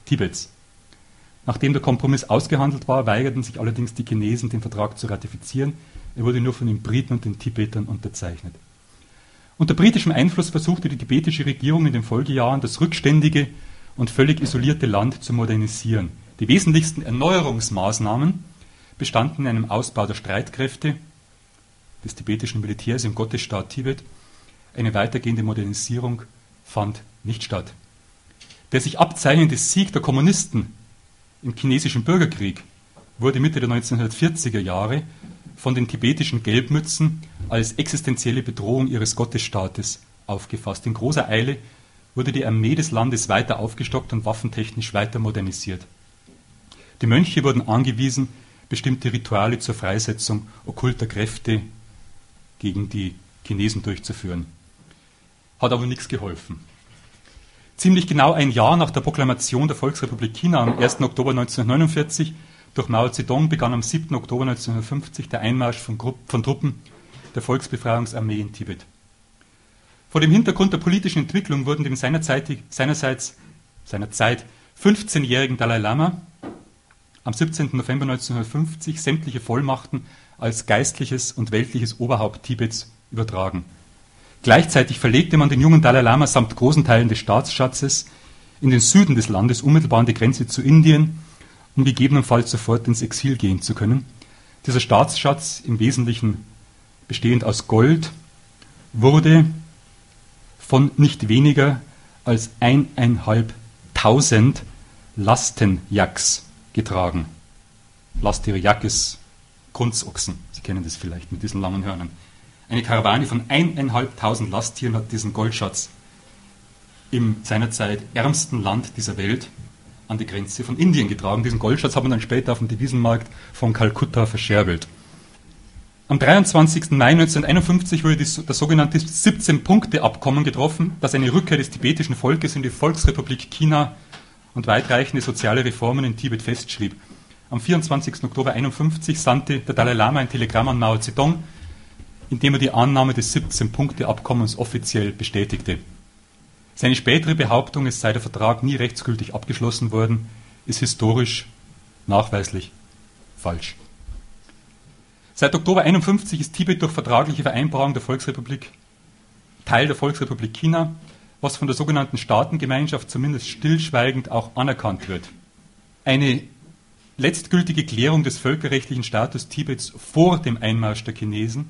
Tibets. Nachdem der Kompromiss ausgehandelt war, weigerten sich allerdings die Chinesen, den Vertrag zu ratifizieren. Er wurde nur von den Briten und den Tibetern unterzeichnet. Unter britischem Einfluss versuchte die tibetische Regierung in den Folgejahren, das rückständige und völlig isolierte Land zu modernisieren. Die wesentlichsten Erneuerungsmaßnahmen bestanden in einem Ausbau der Streitkräfte des tibetischen Militärs im Gottesstaat Tibet. Eine weitergehende Modernisierung fand nicht statt. Der sich abzeichnende Sieg der Kommunisten im chinesischen Bürgerkrieg wurde Mitte der neunzehnhundertvierziger Jahre von den tibetischen Gelbmützen als existenzielle Bedrohung ihres Gottesstaates aufgefasst. In großer Eile wurde die Armee des Landes weiter aufgestockt und waffentechnisch weiter modernisiert. Die Mönche wurden angewiesen, bestimmte Rituale zur Freisetzung okkulter Kräfte gegen die Chinesen durchzuführen. Hat aber nichts geholfen. Ziemlich genau ein Jahr nach der Proklamation der Volksrepublik China am ersten Oktober neunzehnhundertneunundvierzig durch Mao Zedong begann am siebten Oktober neunzehnhundertfünfzig der Einmarsch von, Gru- von Truppen der Volksbefreiungsarmee in Tibet. Vor dem Hintergrund der politischen Entwicklung wurden dem seinerzeit, seinerseits, seinerzeit fünfzehnjährigen Dalai Lama am siebzehnten November neunzehnhundertfünfzig sämtliche Vollmachten als geistliches und weltliches Oberhaupt Tibets übertragen. Gleichzeitig verlegte man den jungen Dalai Lama samt großen Teilen des Staatsschatzes in den Süden des Landes, unmittelbar an die Grenze zu Indien, um gegebenenfalls sofort ins Exil gehen zu können. Dieser Staatsschatz, im Wesentlichen bestehend aus Gold, wurde von nicht weniger als eineinhalbtausend Lastenjaks getragen. Lasterjak ist Grunzochsen, Sie kennen das vielleicht mit diesen langen Hörnern. Eine Karawane von eineinhalbtausend Lasttieren hat diesen Goldschatz im seinerzeit ärmsten Land dieser Welt an die Grenze von Indien getragen. Diesen Goldschatz hat man dann später auf dem Devisenmarkt von Kalkutta verscherbelt. Am dreiundzwanzigsten Mai neunzehnhunderteinundfünfzig wurde das sogenannte siebzehn-Punkte-Abkommen getroffen, das eine Rückkehr des tibetischen Volkes in die Volksrepublik China und weitreichende soziale Reformen in Tibet festschrieb. Am vierundzwanzigsten Oktober neunzehnhunderteinundfünfzig sandte der Dalai Lama ein Telegramm an Mao Zedong, in dem er die Annahme des siebzehn-Punkte-Abkommens offiziell bestätigte. Seine spätere Behauptung, es sei der Vertrag nie rechtsgültig abgeschlossen worden, ist historisch nachweislich falsch. Seit Oktober einundfünfzig ist Tibet durch vertragliche Vereinbarung der Volksrepublik Teil der Volksrepublik China, was von der sogenannten Staatengemeinschaft zumindest stillschweigend auch anerkannt wird. Eine letztgültige Klärung des völkerrechtlichen Status Tibets vor dem Einmarsch der Chinesen,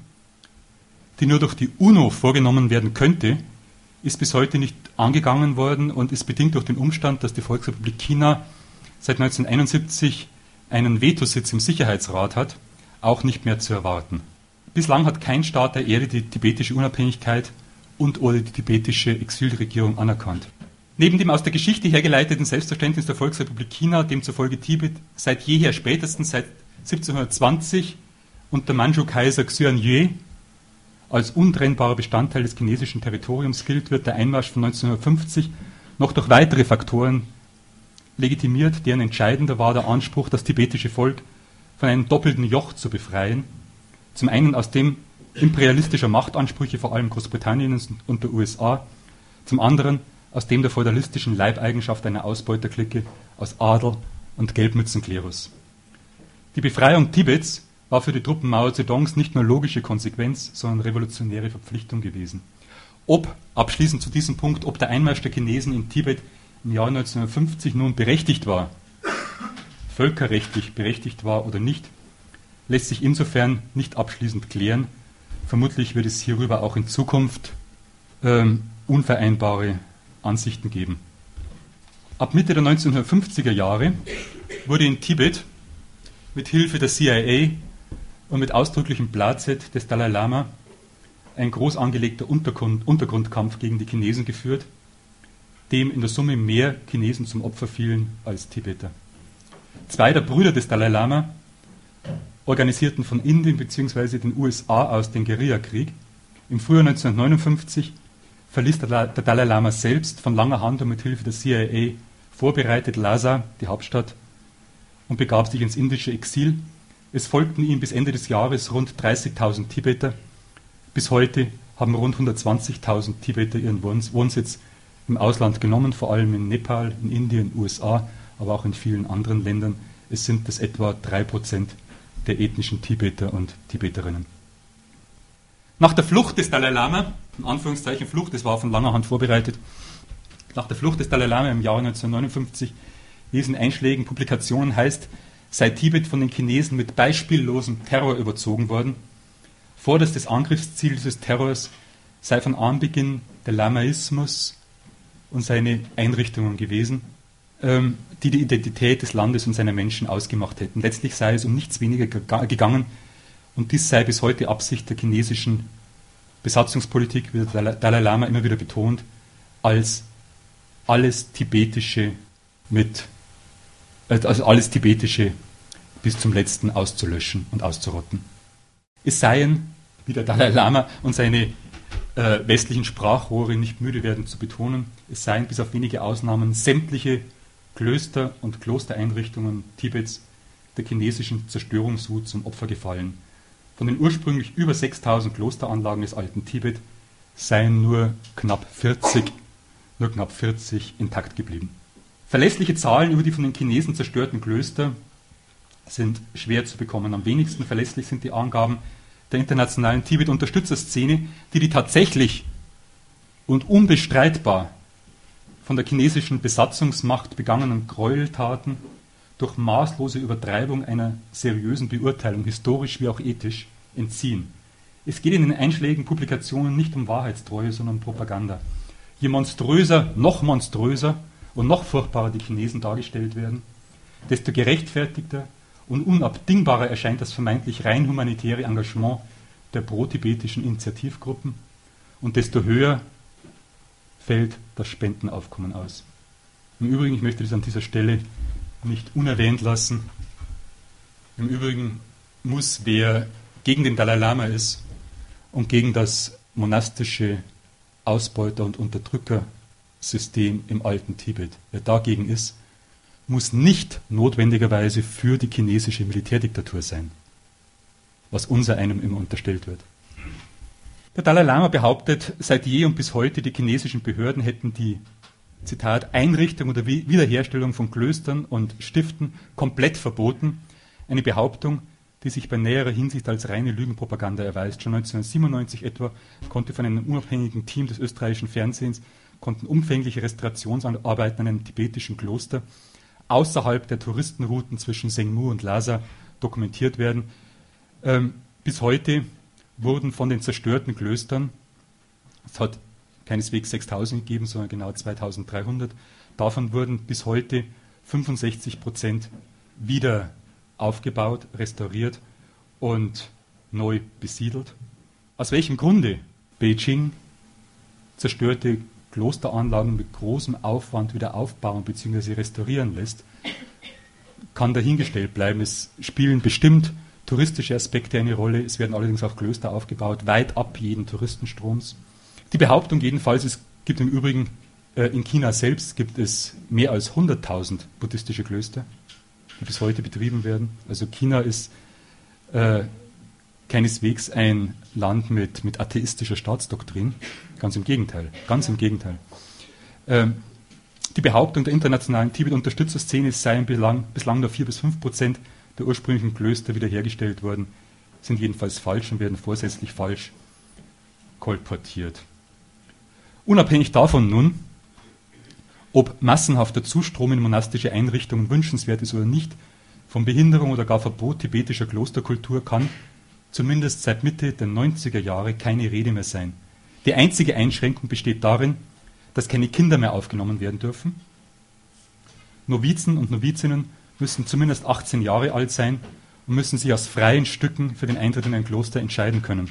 die nur durch die UNO vorgenommen werden könnte, ist bis heute nicht angegangen worden und ist bedingt durch den Umstand, dass die Volksrepublik China seit neunzehnhunderteinundsiebzig einen Vetositz im Sicherheitsrat hat, auch nicht mehr zu erwarten. Bislang hat kein Staat der Erde die tibetische Unabhängigkeit und oder die tibetische Exilregierung anerkannt. Neben dem aus der Geschichte hergeleiteten Selbstverständnis der Volksrepublik China, demzufolge Tibet seit jeher spätestens seit siebzehnhundertzwanzig unter Mandschu-Kaiser Xuanzue als untrennbarer Bestandteil des chinesischen Territoriums gilt, wird der Einmarsch von neunzehnhundertfünfzig noch durch weitere Faktoren legitimiert, deren entscheidender war der Anspruch, das tibetische Volk von einem doppelten Joch zu befreien. Zum einen aus dem imperialistischer Machtansprüche vor allem Großbritanniens und der U S A, zum anderen aus dem der feudalistischen Leibeigenschaft einer Ausbeuterklicke aus Adel und Gelbmützenklerus. Die Befreiung Tibets war für die Truppen Mao Zedongs nicht nur logische Konsequenz, sondern revolutionäre Verpflichtung gewesen. Ob, abschließend zu diesem Punkt, ob der Einmarsch der Chinesen in Tibet im Jahr neunzehnhundertfünfzig nun berechtigt war, völkerrechtlich berechtigt war oder nicht, lässt sich insofern nicht abschließend klären. Vermutlich wird es hierüber auch in Zukunft ähm, unvereinbare Ansichten geben. Ab Mitte der neunzehnhundertfünfziger Jahre wurde in Tibet mit Hilfe der C I A und mit ausdrücklichem Bladset des Dalai Lama ein groß angelegter Untergrund, Untergrundkampf gegen die Chinesen geführt, dem in der Summe mehr Chinesen zum Opfer fielen als Tibeter. Zwei der Brüder des Dalai Lama organisierten von Indien bzw. den U S A aus den Guerillakrieg. Im Frühjahr neunzehnhundertneunundfünfzig verließ der Dalai Lama selbst von langer Hand und mit Hilfe der C I A vorbereitet Lhasa, die Hauptstadt, und begab sich ins indische Exil. Es folgten ihm bis Ende des Jahres rund dreißigtausend Tibeter. Bis heute haben rund hundertzwanzigtausend Tibeter ihren Wohnsitz im Ausland genommen, vor allem in Nepal, in Indien, U S A, aber auch in vielen anderen Ländern. Es sind das etwa drei Prozent der ethnischen Tibeter und Tibeterinnen. Nach der Flucht des Dalai Lama, in Anführungszeichen Flucht, das war von langer Hand vorbereitet, nach der Flucht des Dalai Lama im Jahre neunzehnhundertneunundfünfzig, wie es in einschlägigen Publikationen heißt, sei Tibet von den Chinesen mit beispiellosem Terror überzogen worden. Vorderstes Angriffsziel dieses Terrors sei von Anbeginn der Lamaismus und seine Einrichtungen gewesen, ähm, die die Identität des Landes und seiner Menschen ausgemacht hätten. Letztlich sei es um nichts weniger gegangen, und dies sei bis heute Absicht der chinesischen Besatzungspolitik, wie der Dalai Lama immer wieder betont, als alles Tibetische mit, also alles Tibetische bis zum Letzten auszulöschen und auszurotten. Es seien, wie der Dalai Lama und seine äh, westlichen Sprachrohre nicht müde werden zu betonen, es seien bis auf wenige Ausnahmen sämtliche Klöster und Klostereinrichtungen Tibets der chinesischen Zerstörungswut zum Opfer gefallen. Von den ursprünglich über sechstausend Klosteranlagen des alten Tibet seien nur knapp vierzig, nur knapp vierzig intakt geblieben. Verlässliche Zahlen über die von den Chinesen zerstörten Klöster sind schwer zu bekommen. Am wenigsten verlässlich sind die Angaben der internationalen Tibet-Unterstützerszene, die die tatsächlich und unbestreitbar von der chinesischen Besatzungsmacht begangenen Gräueltaten durch maßlose Übertreibung einer seriösen Beurteilung, historisch wie auch ethisch, entziehen. Es geht in den einschlägigen Publikationen nicht um Wahrheitstreue, sondern um Propaganda. Je monströser, noch monströser und noch furchtbarer die Chinesen dargestellt werden, desto gerechtfertigter und unabdingbarer erscheint das vermeintlich rein humanitäre Engagement der pro-tibetischen Initiativgruppen und desto höher fällt das Spendenaufkommen aus. Im Übrigen, ich möchte das an dieser Stelle nicht unerwähnt lassen, im Übrigen muss, wer gegen den Dalai Lama ist und gegen das monastische Ausbeuter- und Unterdrückersystem im alten Tibet, wer dagegen ist, muss nicht notwendigerweise für die chinesische Militärdiktatur sein, was unser einem immer unterstellt wird. Der Dalai Lama behauptet, seit je und bis heute die chinesischen Behörden hätten die, Zitat, Einrichtung oder Wiederherstellung von Klöstern und Stiften komplett verboten. Eine Behauptung, die sich bei näherer Hinsicht als reine Lügenpropaganda erweist. Schon neunzehnhundertsiebenundneunzig etwa konnte von einem unabhängigen Team des österreichischen Fernsehens konnten umfängliche Restaurationsarbeiten an einem tibetischen Kloster außerhalb der Touristenrouten zwischen Sengmu und Lhasa dokumentiert werden. Ähm, bis heute wurden von den zerstörten Klöstern, es hat keineswegs sechstausend gegeben, sondern genau zweitausenddreihundert, davon wurden bis heute fünfundsechzig Prozent wieder aufgebaut, restauriert und neu besiedelt. Aus welchem Grunde Beijing zerstörte Klosteranlagen mit großem Aufwand wieder aufbauen bzw. restaurieren lässt, kann dahingestellt bleiben. Es spielen bestimmt touristische Aspekte eine Rolle, es werden allerdings auch Klöster aufgebaut, weit ab jeden Touristenstroms. Die Behauptung jedenfalls, es gibt im Übrigen äh, in China selbst gibt es mehr als hunderttausend buddhistische Klöster, die bis heute betrieben werden. Also China ist äh, keineswegs ein Land mit, mit atheistischer Staatsdoktrin, ganz im Gegenteil, ganz im Gegenteil. Ähm, die Behauptung der internationalen Tibet-Unterstützerszene, es seien bislang, bislang nur vier bis fünf Prozent der ursprünglichen Klöster wiederhergestellt worden, sind jedenfalls falsch und werden vorsätzlich falsch kolportiert. Unabhängig davon nun, ob massenhafter Zustrom in monastische Einrichtungen wünschenswert ist oder nicht, von Behinderung oder gar Verbot tibetischer Klosterkultur kann zumindest seit Mitte der neunziger Jahre keine Rede mehr sein. Die einzige Einschränkung besteht darin, dass keine Kinder mehr aufgenommen werden dürfen. Novizen und Novizinnen müssen zumindest achtzehn Jahre alt sein und müssen sich aus freien Stücken für den Eintritt in ein Kloster entscheiden können.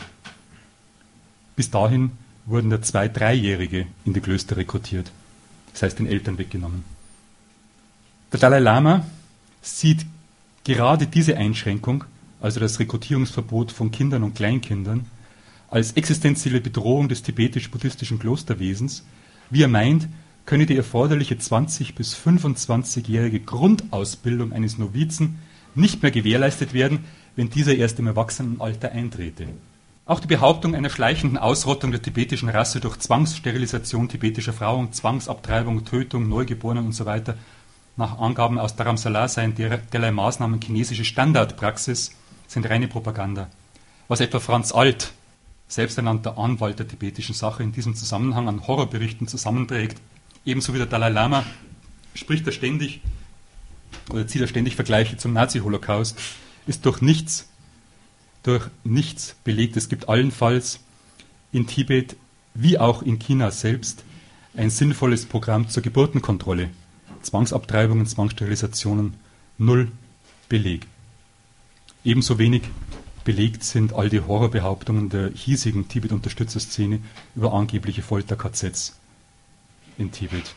Bis dahin wurden nur Zwei-, Dreijährige in die Klöster rekrutiert, das heißt den Eltern weggenommen. Der Dalai Lama sieht gerade diese Einschränkung, also das Rekrutierungsverbot von Kindern und Kleinkindern, als existenzielle Bedrohung des tibetisch-buddhistischen Klosterwesens, wie er meint, könne die erforderliche zwanzig- bis fünfundzwanzigjährige Grundausbildung eines Novizen nicht mehr gewährleistet werden, wenn dieser erst im Erwachsenenalter eintrete. Auch die Behauptung einer schleichenden Ausrottung der tibetischen Rasse durch Zwangssterilisation tibetischer Frauen, Zwangsabtreibung, Tötung, Neugeborenen usw. Nach Angaben aus Dharamsala seien der, derlei Maßnahmen chinesische Standardpraxis, sind reine Propaganda. Was etwa Franz Alt, selbsternannter Anwalt der tibetischen Sache, in diesem Zusammenhang an Horrorberichten zusammenträgt, ebenso wie der Dalai Lama, spricht er ständig oder zieht er ständig Vergleiche zum Nazi-Holocaust, ist durch nichts, durch nichts belegt. Es gibt allenfalls in Tibet wie auch in China selbst ein sinnvolles Programm zur Geburtenkontrolle. Zwangsabtreibungen, Zwangssterilisationen, null Beleg. Ebenso wenig belegt sind all die Horrorbehauptungen der hiesigen Tibet-Unterstützerszene über angebliche Folter-K Zs in Tibet.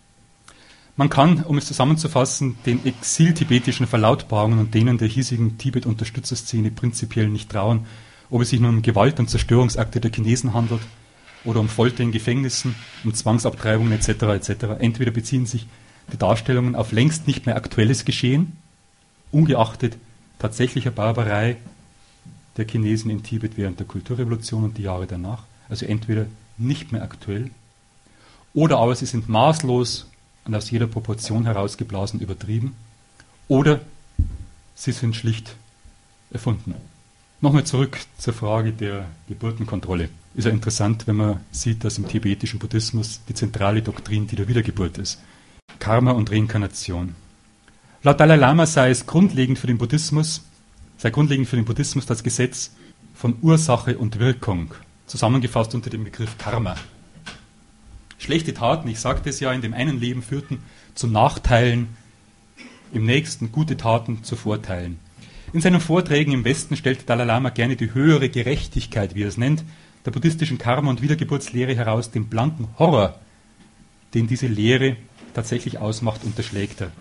Man kann, um es zusammenzufassen, den exil-tibetischen Verlautbarungen und denen der hiesigen Tibet-Unterstützerszene prinzipiell nicht trauen, ob es sich nun um Gewalt- und Zerstörungsakte der Chinesen handelt oder um Folter in Gefängnissen, um Zwangsabtreibungen et cetera et cetera. Entweder beziehen sich die Darstellungen auf längst nicht mehr aktuelles Geschehen, ungeachtet tatsächlicher Barbarei der Chinesen in Tibet während der Kulturrevolution und die Jahre danach, also entweder nicht mehr aktuell, oder aber sie sind maßlos und aus jeder Proportion herausgeblasen übertrieben, oder sie sind schlicht erfunden. Nochmal zurück zur Frage der Geburtenkontrolle. Ist ja interessant, wenn man sieht, dass im tibetischen Buddhismus die zentrale Doktrin die der Wiedergeburt ist. Karma und Reinkarnation. Laut Dalai Lama sei es grundlegend für den Buddhismus, sei grundlegend für den Buddhismus das Gesetz von Ursache und Wirkung, zusammengefasst unter dem Begriff Karma. Schlechte Taten, ich sagte es ja, in dem einen Leben führten zu Nachteilen, im nächsten gute Taten zu Vorteilen. In seinen Vorträgen im Westen stellte Dalai Lama gerne die höhere Gerechtigkeit, wie er es nennt, der buddhistischen Karma- und Wiedergeburtslehre heraus, den blanken Horror, den diese Lehre tatsächlich ausmacht, unterschlägt er.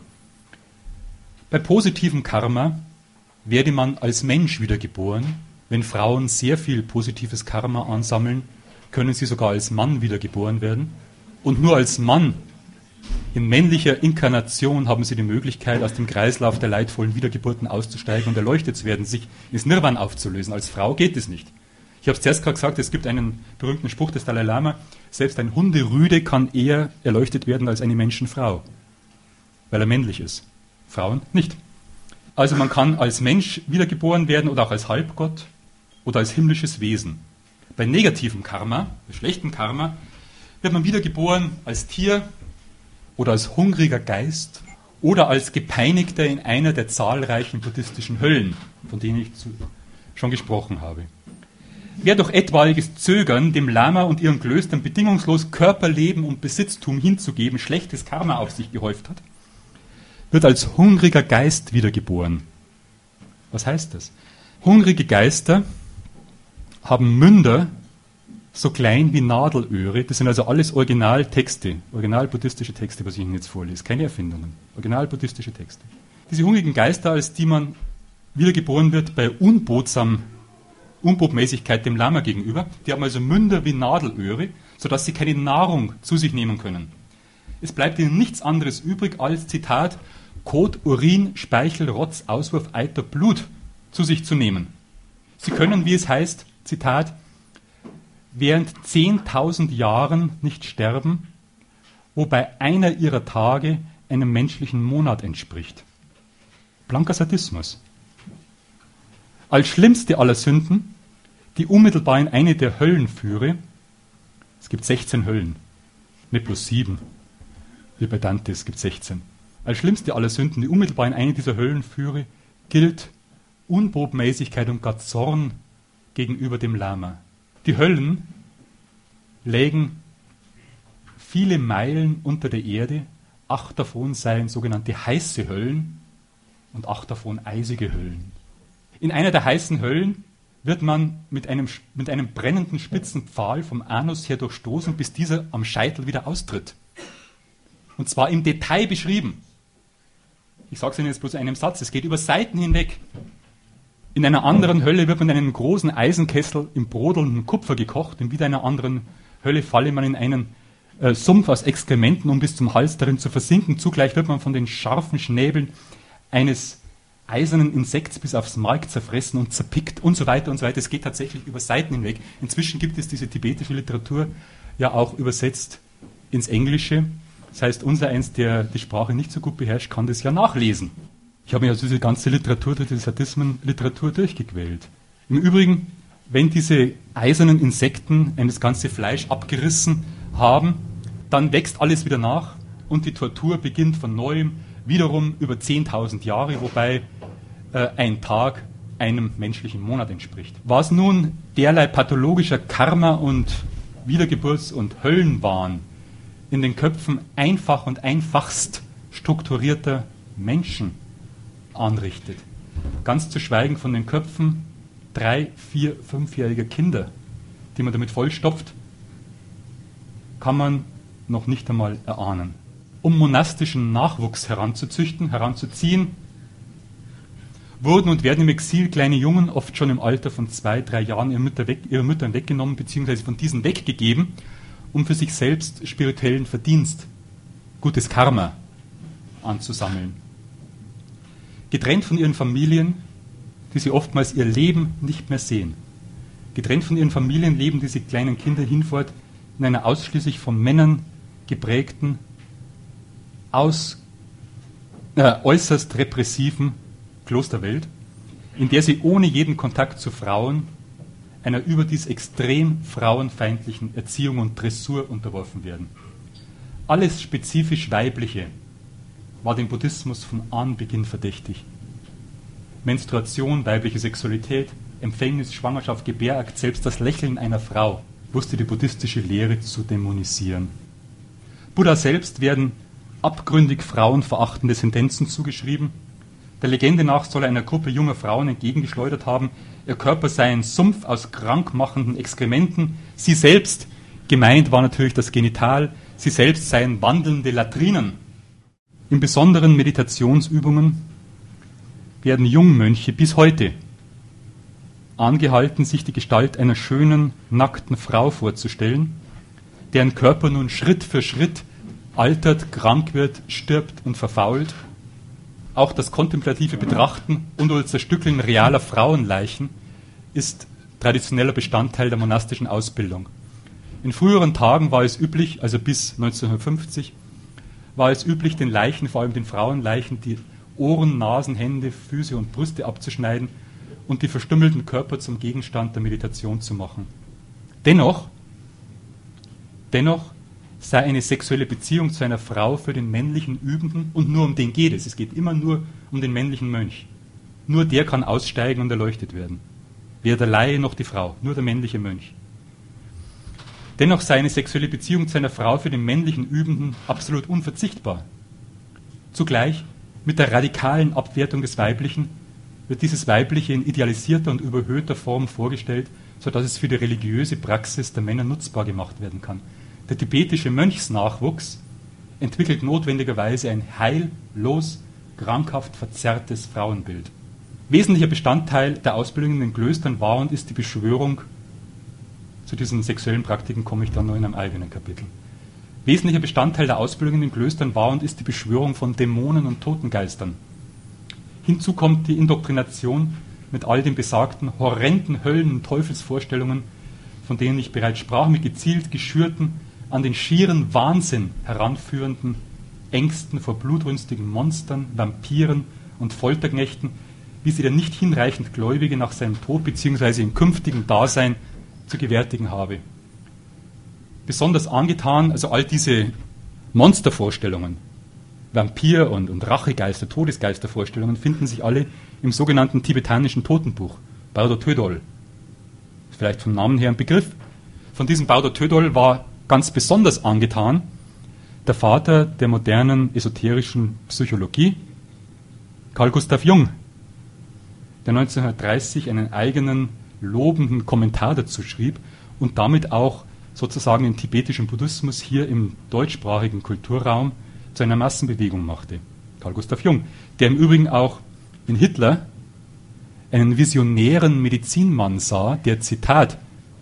Bei positivem Karma werde man als Mensch wiedergeboren. Wenn Frauen sehr viel positives Karma ansammeln, können sie sogar als Mann wiedergeboren werden. Und nur als Mann in männlicher Inkarnation haben sie die Möglichkeit, aus dem Kreislauf der leidvollen Wiedergeburten auszusteigen und erleuchtet zu werden, sich ins Nirvana aufzulösen. Als Frau geht es nicht. Ich habe es zuerst gerade gesagt, es gibt einen berühmten Spruch des Dalai Lama, selbst ein Hunderüde kann eher erleuchtet werden als eine Menschenfrau, weil er männlich ist. Frauen nicht. Also man kann als Mensch wiedergeboren werden oder auch als Halbgott oder als himmlisches Wesen. Bei negativem Karma, bei schlechtem Karma, wird man wiedergeboren als Tier oder als hungriger Geist oder als Gepeinigter in einer der zahlreichen buddhistischen Höllen, von denen ich zu, schon gesprochen habe. Wer durch etwaiges Zögern dem Lama und ihren Klöstern bedingungslos Körperleben und Besitztum hinzugeben schlechtes Karma auf sich gehäuft hat, wird als hungriger Geist wiedergeboren. Was heißt das? Hungrige Geister haben Münder so klein wie Nadelöhre. Das sind also alles Originaltexte, original-buddhistische Texte, was ich Ihnen jetzt vorlese. Keine Erfindungen. Original-buddhistische Texte. Diese hungrigen Geister, als die man wiedergeboren wird bei unbotsam, Unbotmäßigkeit dem Lama gegenüber, die haben also Münder wie Nadelöhre, sodass sie keine Nahrung zu sich nehmen können. Es bleibt ihnen nichts anderes übrig als, Zitat, Kot, Urin, Speichel, Rotz, Auswurf, Eiter, Blut zu sich zu nehmen. Sie können, wie es heißt, Zitat, während zehntausend Jahren nicht sterben, wobei einer ihrer Tage einem menschlichen Monat entspricht. Blanker Sadismus. Als schlimmste aller Sünden, die unmittelbar in eine der Höllen führe, es gibt sechzehn Höllen, nicht bloß sieben, wie bei Dante, es gibt sechzehn. Als schlimmste aller Sünden, die unmittelbar in eine dieser Höllen führe, gilt Unbotmäßigkeit und gar Zorn gegenüber dem Lama. Die Höllen lägen viele Meilen unter der Erde, acht davon seien sogenannte heiße Höllen und acht davon eisige Höllen. In einer der heißen Höllen wird man mit einem, mit einem brennenden spitzen Pfahl vom Anus her durchstoßen, bis dieser am Scheitel wieder austritt. Und zwar im Detail beschrieben. Ich sage es Ihnen jetzt bloß in einem Satz, es geht über Seiten hinweg. In einer anderen Hölle wird man in einem großen Eisenkessel im brodelnden Kupfer gekocht. In wieder einer anderen Hölle falle man in einen äh, Sumpf aus Exkrementen, um bis zum Hals darin zu versinken. Zugleich wird man von den scharfen Schnäbeln eines eisernen Insekts bis aufs Mark zerfressen und zerpickt und so weiter und so weiter. Es geht tatsächlich über Seiten hinweg. Inzwischen gibt es diese tibetische Literatur ja auch übersetzt ins Englische Das heißt, unser eins, der die Sprache nicht so gut beherrscht, kann das ja nachlesen. Ich habe mir also diese ganze Literatur, diese Sadismen-Literatur durchgequält. Im Übrigen, wenn diese eisernen Insekten das ganze Fleisch abgerissen haben, dann wächst alles wieder nach und die Tortur beginnt von neuem, wiederum über zehntausend Jahre, wobei äh, ein Tag einem menschlichen Monat entspricht. Was nun derlei pathologischer Karma- und Wiedergeburts- und Höllenwahn in den Köpfen einfach und einfachst strukturierter Menschen anrichtet, ganz zu schweigen von den Köpfen drei-, vier-, fünfjähriger Kinder, die man damit vollstopft, kann man noch nicht einmal erahnen. Um monastischen Nachwuchs heranzuzüchten, heranzuziehen, wurden und werden im Exil kleine Jungen oft schon im Alter von zwei, drei Jahren ihren Mütter weg, ihre Müttern weggenommen bzw. von diesen weggegeben, um für sich selbst spirituellen Verdienst, gutes Karma anzusammeln. Getrennt von ihren Familien, die sie oftmals ihr Leben nicht mehr sehen. Getrennt von ihren Familien leben diese kleinen Kinder hinfort in einer ausschließlich von Männern geprägten, aus, äh, äußerst repressiven Klosterwelt, in der sie ohne jeden Kontakt zu Frauen einer überdies extrem frauenfeindlichen Erziehung und Dressur unterworfen werden. Alles spezifisch Weibliche war dem Buddhismus von Anbeginn verdächtig. Menstruation, weibliche Sexualität, Empfängnis, Schwangerschaft, Gebärakt, selbst das Lächeln einer Frau wusste die buddhistische Lehre zu dämonisieren. Buddha selbst werden abgründig frauenverachtende Sentenzen zugeschrieben. Der Legende nach soll er einer Gruppe junger Frauen entgegengeschleudert haben, ihr Körper sei ein Sumpf aus krankmachenden Exkrementen, sie selbst, gemeint war natürlich das Genital, sie selbst seien wandelnde Latrinen. In besonderen Meditationsübungen werden Jungmönche bis heute angehalten, sich die Gestalt einer schönen, nackten Frau vorzustellen, deren Körper nun Schritt für Schritt altert, krank wird, stirbt und verfault. Auch das kontemplative Betrachten und oder Zerstückeln realer Frauenleichen ist traditioneller Bestandteil der monastischen Ausbildung. In früheren Tagen war es üblich, also bis neunzehnhundertfünfzig, war es üblich, den Leichen, vor allem den Frauenleichen, die Ohren, Nasen, Hände, Füße und Brüste abzuschneiden und die verstümmelten Körper zum Gegenstand der Meditation zu machen. Dennoch, dennoch sei eine sexuelle Beziehung zu einer Frau für den männlichen Übenden, und nur um den geht es, es geht immer nur um den männlichen Mönch. Nur der kann aussteigen und erleuchtet werden. Weder der Laie noch die Frau, nur der männliche Mönch. Dennoch sei eine sexuelle Beziehung zu einer Frau für den männlichen Übenden absolut unverzichtbar. Zugleich mit der radikalen Abwertung des Weiblichen wird dieses Weibliche in idealisierter und überhöhter Form vorgestellt, sodass es für die religiöse Praxis der Männer nutzbar gemacht werden kann. Der tibetische Mönchsnachwuchs entwickelt notwendigerweise ein heillos, krankhaft verzerrtes Frauenbild. Wesentlicher Bestandteil der Ausbildung in den Klöstern war und ist die Beschwörung. Zu diesen sexuellen Praktiken komme ich dann noch in einem eigenen Kapitel. Wesentlicher Bestandteil der Ausbildung in den Klöstern war und ist die Beschwörung von Dämonen und Totengeistern. Hinzu kommt die Indoktrination mit all den besagten horrenden Höllen- und Teufelsvorstellungen, von denen ich bereits sprach, mit gezielt geschürten, an den schieren Wahnsinn heranführenden Ängsten vor blutrünstigen Monstern, Vampiren und Folterknechten, wie sie der nicht hinreichend Gläubige nach seinem Tod bzw. im künftigen Dasein zu gewärtigen habe. Besonders angetan, also all diese Monstervorstellungen, Vampir- und, und Rachegeister, Todesgeistervorstellungen, finden sich alle im sogenannten tibetanischen Totenbuch, Bardo Tödol. Vielleicht vom Namen her ein Begriff. Von diesem Bardo Tödol war ganz besonders angetan der Vater der modernen esoterischen Psychologie, Carl Gustav Jung, der neunzehnhundertdreißig einen eigenen lobenden Kommentar dazu schrieb und damit auch sozusagen den tibetischen Buddhismus hier im deutschsprachigen Kulturraum zu einer Massenbewegung machte. Carl Gustav Jung, der im Übrigen auch in Hitler einen visionären Medizinmann sah, der, Zitat,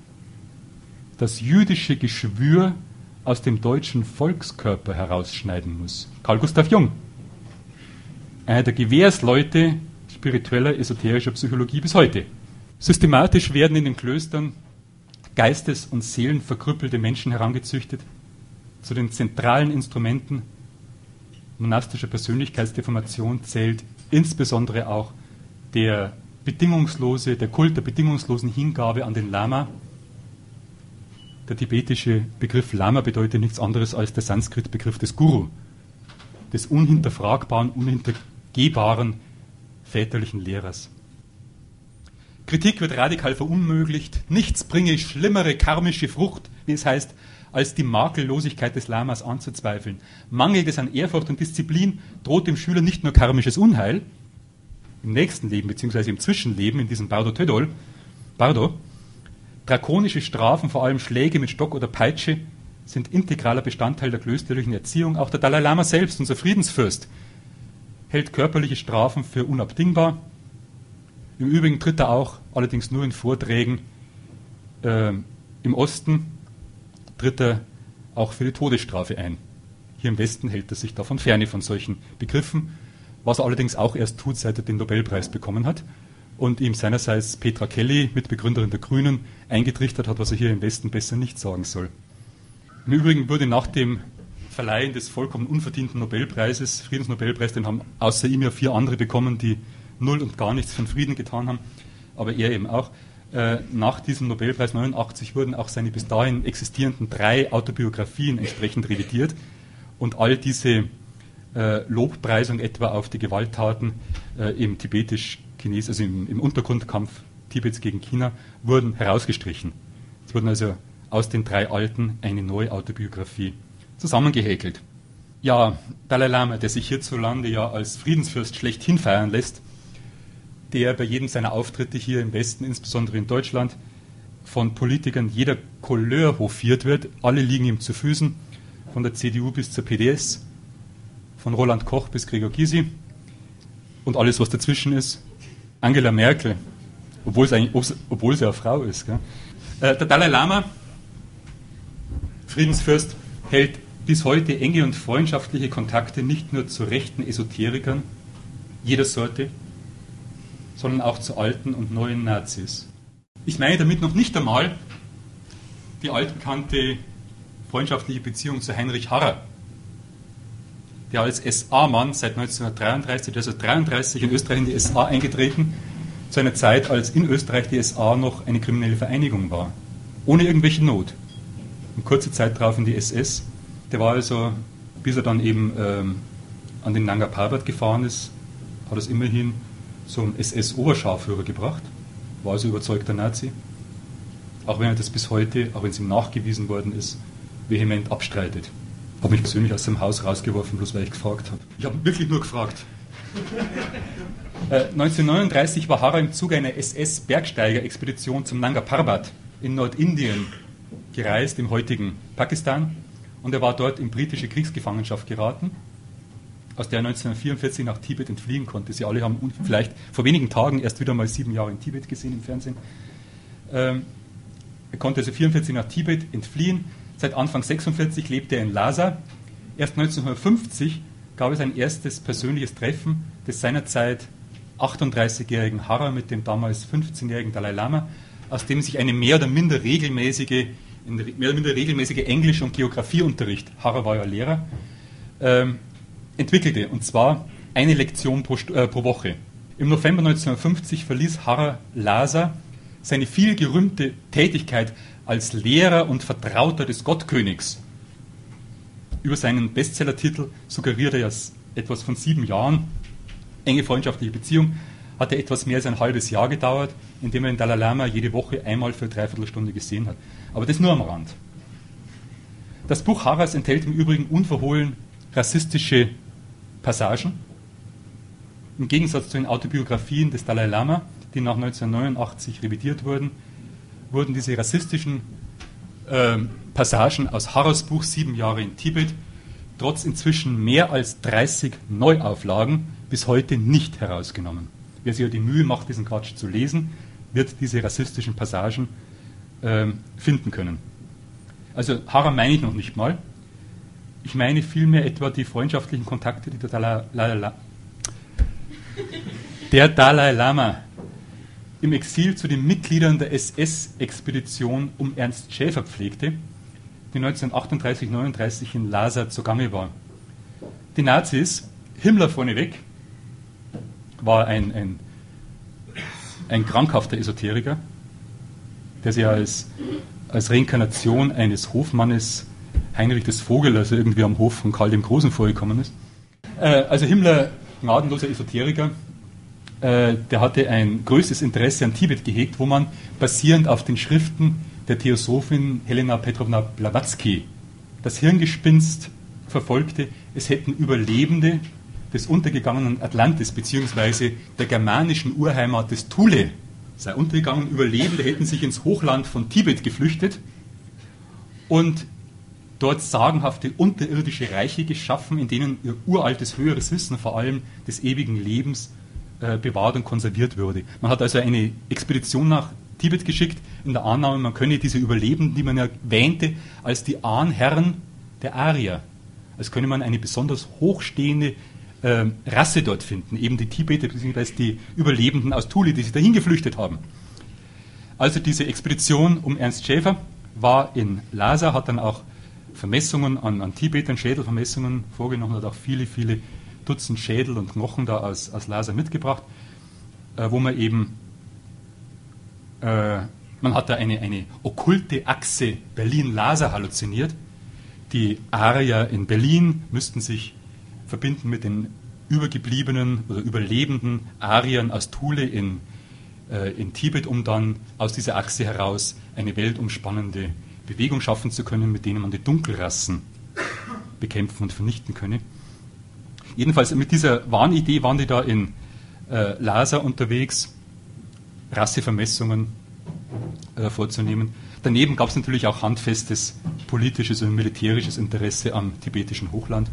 das jüdische Geschwür aus dem deutschen Volkskörper herausschneiden muss. Carl Gustav Jung, einer der Gewährsleute spiritueller, esoterischer Psychologie bis heute. Systematisch werden in den Klöstern geistes- und seelenverkrüppelte Menschen herangezüchtet, Zu den zentralen Instrumenten monastischer Persönlichkeitsdeformation zählt insbesondere auch der bedingungslose, der Kult der bedingungslosen Hingabe an den Lama. Der tibetische Begriff Lama bedeutet nichts anderes als der Sanskrit-Begriff des Guru, des unhinterfragbaren, unhintergehbaren väterlichen Lehrers. Kritik wird radikal verunmöglicht. Nichts bringe schlimmere karmische Frucht, wie es heißt, als die Makellosigkeit des Lamas anzuzweifeln. Mangelt es an Ehrfurcht und Disziplin, droht dem Schüler nicht nur karmisches Unheil, im nächsten Leben bzw. im Zwischenleben, in diesem Bardo Tödol, Bardo, drakonische Strafen, vor allem Schläge mit Stock oder Peitsche, sind integraler Bestandteil der klösterlichen Erziehung. Auch der Dalai Lama selbst, unser Friedensfürst, hält körperliche Strafen für unabdingbar. Im Übrigen tritt er auch, allerdings nur in Vorträgen, äh, im Osten tritt er auch für die Todesstrafe ein. Hier im Westen hält er sich davon ferne von solchen Begriffen, was er allerdings auch erst tut, seit er den Nobelpreis bekommen hat und ihm seinerseits Petra Kelly, Mitbegründerin der Grünen, eingetrichtert hat, was er hier im Westen besser nicht sagen soll. Im Übrigen wurde nach dem Verleihen des vollkommen unverdienten Nobelpreises, Friedensnobelpreis, den haben außer ihm ja vier andere bekommen, die null und gar nichts für den Frieden getan haben, aber er eben auch. Äh, nach diesem Nobelpreis neunundachtzig wurden auch seine bis dahin existierenden drei Autobiografien entsprechend revidiert und all diese äh, Lobpreisung etwa auf die Gewalttaten äh, im tibetisch-Chines, also im, im Untergrundkampf Tibets gegen China, wurden herausgestrichen. Es wurden also aus den drei alten eine neue Autobiografie zusammengehäkelt. Ja, Dalai Lama, der sich hierzulande ja als Friedensfürst schlechthin feiern lässt, der bei jedem seiner Auftritte hier im Westen, insbesondere in Deutschland, von Politikern jeder Couleur hofiert wird. Alle liegen ihm zu Füßen, von der C D U bis zur P D S, von Roland Koch bis Gregor Gysi und alles, was dazwischen ist. Angela Merkel, obwohl es eigentlich, obwohl sie eine Frau ist. Gell? Äh, der Dalai Lama, Friedensfürst, hält bis heute enge und freundschaftliche Kontakte nicht nur zu rechten Esoterikern jeder Sorte, sondern auch zu alten und neuen Nazis. Ich meine damit noch nicht einmal die altbekannte freundschaftliche Beziehung zu Heinrich Harrer, der als S A-Mann seit neunzehnhundertdreiunddreißig, also dreiunddreißig in Österreich in die S A eingetreten, zu einer Zeit, als in Österreich die S A noch eine kriminelle Vereinigung war, ohne irgendwelche Not. Und kurze Zeit darauf in die S S. Der war also, bis er dann eben ähm, an den Nanga Parbat gefahren ist, hat es immerhin zum S S-Oberscharführer gebracht, war also überzeugter Nazi, auch wenn er das bis heute, auch wenn es ihm nachgewiesen worden ist, vehement abstreitet. Habe mich persönlich aus dem Haus rausgeworfen, bloß weil ich gefragt habe. Ich habe wirklich nur gefragt. äh, neunzehnhundertneununddreißig war Harrer im Zuge einer S S-Bergsteiger-Expedition zum Nanga Parbat in Nordindien gereist, im heutigen Pakistan, und er war dort in britische Kriegsgefangenschaft geraten, aus der er neunzehnhundertvierundvierzig nach Tibet entfliehen konnte. Sie alle haben vielleicht vor wenigen Tagen erst wieder mal sieben Jahre in Tibet gesehen im Fernsehen. Ähm, er konnte also vierundvierzig nach Tibet entfliehen. Seit Anfang sechsundvierzig lebte er in Lhasa. Erst neunzehnhundertfünfzig gab es ein erstes persönliches Treffen des seinerzeit achtunddreißigjährigen Harrer mit dem damals fünfzehnjährigen Dalai Lama, aus dem sich eine mehr oder minder regelmäßige, mehr oder minder regelmäßige Englisch- und Geografieunterricht, Harrer war ja Lehrer, ähm, entwickelte, und zwar eine Lektion pro, äh, pro Woche. Im November neunzehnhundertfünfzig verließ Harrer Lhasa. Seine vielgerühmte Tätigkeit als Lehrer und Vertrauter des Gottkönigs. Über seinen Bestsellertitel suggeriert er ja etwas von sieben Jahren. Enge freundschaftliche Beziehung hatte etwas mehr als ein halbes Jahr gedauert, indem er den Dalai Lama jede Woche einmal für eine Dreiviertelstunde gesehen hat. Aber das nur am Rand. Das Buch Harrers enthält im Übrigen unverhohlen rassistische Passagen. Im Gegensatz zu den Autobiografien des Dalai Lama, die nach neunzehnhundertneunundachtzig revidiert wurden, wurden diese rassistischen äh, Passagen aus Harrers Buch Sieben Jahre in Tibet trotz inzwischen mehr als dreißig Neuauflagen bis heute nicht herausgenommen. Wer sich ja die Mühe macht, diesen Quatsch zu lesen, wird diese rassistischen Passagen äh, finden können. Also Harrer meine ich noch nicht mal. Ich meine vielmehr etwa die freundschaftlichen Kontakte, die der Dalai, Dalai, der Dalai Lama im Exil zu den Mitgliedern der S S-Expedition um Ernst Schäfer pflegte, die neunzehnhundertachtunddreißig neununddreißig in Lhasa zugange war. Die Nazis, Himmler vorneweg, war ein, ein, ein krankhafter Esoteriker, der sich als, als Reinkarnation eines Hofmannes Heinrich des Vogel, also irgendwie am Hof von Karl dem Großen vorgekommen ist. Äh, also Himmler, gnadenloser Esoteriker, äh, der hatte ein größtes Interesse an Tibet gehegt, wo man basierend auf den Schriften der Theosophin Helena Petrovna Blavatsky das Hirngespinst verfolgte, es hätten Überlebende des untergegangenen Atlantis bzw. der germanischen Urheimat des Thule, sei untergegangen, Überlebende hätten sich ins Hochland von Tibet geflüchtet und dort sagenhafte unterirdische Reiche geschaffen, in denen ihr uraltes, höheres Wissen, vor allem des ewigen Lebens, äh, bewahrt und konserviert würde. Man hat also eine Expedition nach Tibet geschickt, in der Annahme, man könne diese Überlebenden, die man ja wähnte, als die Ahnherren der Arier, als könne man eine besonders hochstehende äh, Rasse dort finden, eben die Tibeter bzw. die Überlebenden aus Thule, die sich dahin geflüchtet haben. Also diese Expedition um Ernst Schäfer war in Lhasa, hat dann auch Vermessungen an, an Tibetern, Schädelvermessungen vorgenommen, hat auch viele, viele Dutzend Schädel und Knochen da aus, aus Lhasa mitgebracht, äh, wo man eben, äh, man hat da eine, eine okkulte Achse Berlin-Lhasa halluziniert. Die Arier in Berlin müssten sich verbinden mit den übergebliebenen oder überlebenden Ariern aus Thule in, äh, in Tibet, um dann aus dieser Achse heraus eine weltumspannende Bewegung schaffen zu können, mit denen man die Dunkelrassen bekämpfen und vernichten könne. Jedenfalls mit dieser Wahnidee waren die da in äh, Lhasa unterwegs, Rassevermessungen äh, vorzunehmen. Daneben gab es natürlich auch handfestes politisches und militärisches Interesse am tibetischen Hochland.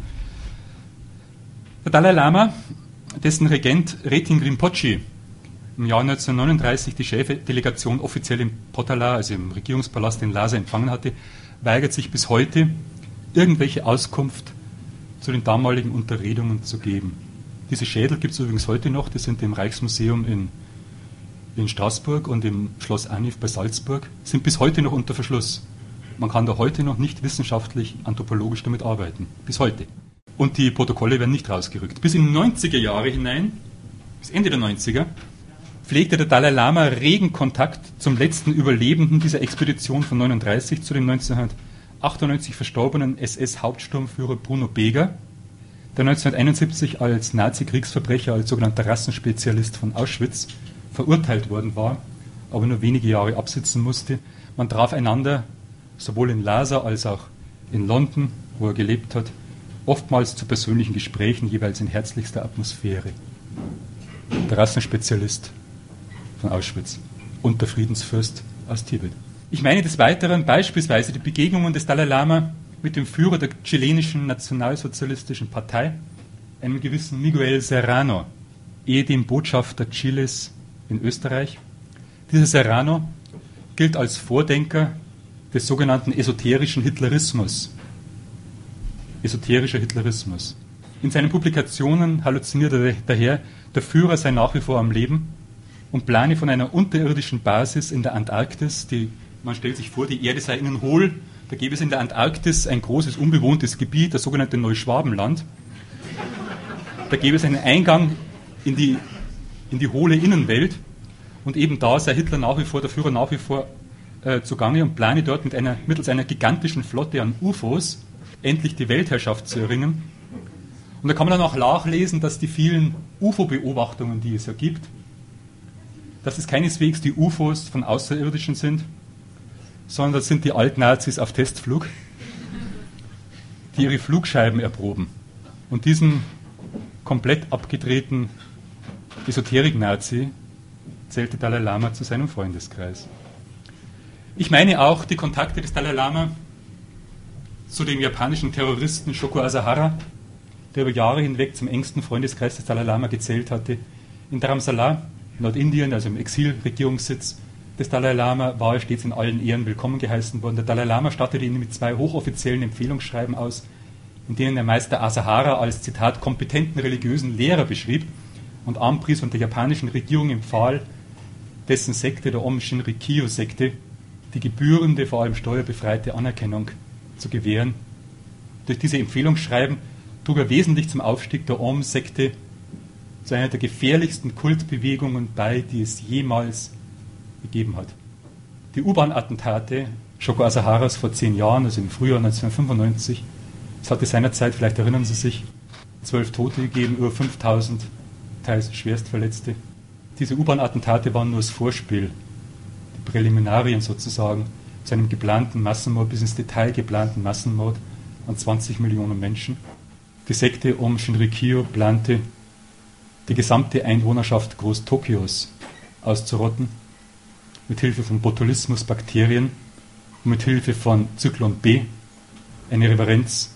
Der Dalai Lama, dessen Regent Retin Rinpoche im Jahr neunzehnhundertneununddreißig die Chefdelegation offiziell im Potala, also im Regierungspalast in Lhasa, empfangen hatte, weigert sich bis heute, irgendwelche Auskunft zu den damaligen Unterredungen zu geben. Diese Schädel gibt es übrigens heute noch, die sind im Reichsmuseum in, in Straßburg und im Schloss Aniv bei Salzburg, sind bis heute noch unter Verschluss. Man kann da heute noch nicht wissenschaftlich, anthropologisch damit arbeiten. Bis heute. Und die Protokolle werden nicht rausgerückt. Bis in die neunziger Jahre hinein, bis Ende der neunziger, pflegte der Dalai Lama regen Kontakt zum letzten Überlebenden dieser Expedition von neununddreißig, zu dem neunzehnhundertachtundneunzig verstorbenen S S-Hauptsturmführer Bruno Beger, der neunzehnhunderteinundsiebzig als Nazi-Kriegsverbrecher, als sogenannter Rassenspezialist von Auschwitz verurteilt worden war, aber nur wenige Jahre absitzen musste. Man traf einander, sowohl in Lhasa als auch in London, wo er gelebt hat, oftmals zu persönlichen Gesprächen, jeweils in herzlichster Atmosphäre. Der Rassenspezialist von Auschwitz und der Friedensfürst aus Tibet. Ich meine des Weiteren beispielsweise die Begegnungen des Dalai Lama mit dem Führer der chilenischen Nationalsozialistischen Partei, einem gewissen Miguel Serrano, ehedem Botschafter Chiles in Österreich. Dieser Serrano gilt als Vordenker des sogenannten esoterischen Hitlerismus. Esoterischer Hitlerismus. In seinen Publikationen halluziniert er daher, der Führer sei nach wie vor am Leben und plane von einer unterirdischen Basis in der Antarktis, die, man stellt sich vor, die Erde sei innen hohl, da gäbe es in der Antarktis ein großes unbewohntes Gebiet, das sogenannte Neuschwabenland. Da gäbe es einen Eingang in die, in die hohle Innenwelt und eben da sei Hitler nach wie vor, der Führer nach wie vor äh, zugange und plane dort mit einer, mittels einer gigantischen Flotte an U F Os endlich die Weltherrschaft zu erringen. Und da kann man dann auch nachlesen, dass die vielen U F O-Beobachtungen, die es ja gibt, dass es keineswegs die U F Os von Außerirdischen sind, sondern das sind die Altnazis auf Testflug, die ihre Flugscheiben erproben. Und diesen komplett abgedrehten Esoterik-Nazi zählte Dalai Lama zu seinem Freundeskreis. Ich meine auch die Kontakte des Dalai Lama zu dem japanischen Terroristen Shoko Asahara, der über Jahre hinweg zum engsten Freundeskreis des Dalai Lama gezählt hatte. In Dharamsala, Nordindien, also im Exilregierungssitz des Dalai Lama, war er stets in allen Ehren willkommen geheißen worden. Der Dalai Lama stattete ihn mit zwei hochoffiziellen Empfehlungsschreiben aus, in denen der Meister Asahara als, Zitat, kompetenten religiösen Lehrer beschrieb und anpries und der japanischen Regierung empfahl, dessen Sekte, der Om Shinrikyo-Sekte, die gebührende, vor allem steuerbefreite Anerkennung zu gewähren. Durch diese Empfehlungsschreiben trug er wesentlich zum Aufstieg der Om-Sekte, zu einer der gefährlichsten Kultbewegungen bei, die es jemals gegeben hat. Die U-Bahn-Attentate Shoko Asaharas vor zehn Jahren, also im Frühjahr neunzehnhundertfünfundneunzig, es hatte seinerzeit, vielleicht erinnern Sie sich, zwölf Tote gegeben, über fünftausend, teils Schwerstverletzte. Diese U-Bahn-Attentate waren nur das Vorspiel, die Präliminarien sozusagen, zu einem geplanten Massenmord, bis ins Detail geplanten Massenmord an zwanzig Millionen Menschen. Die Sekte Om Shinrikyo plante, die gesamte Einwohnerschaft Groß-Tokios auszurotten, mit Hilfe von Botulismus-Bakterien und mit Hilfe von Zyklon B, eine Reverenz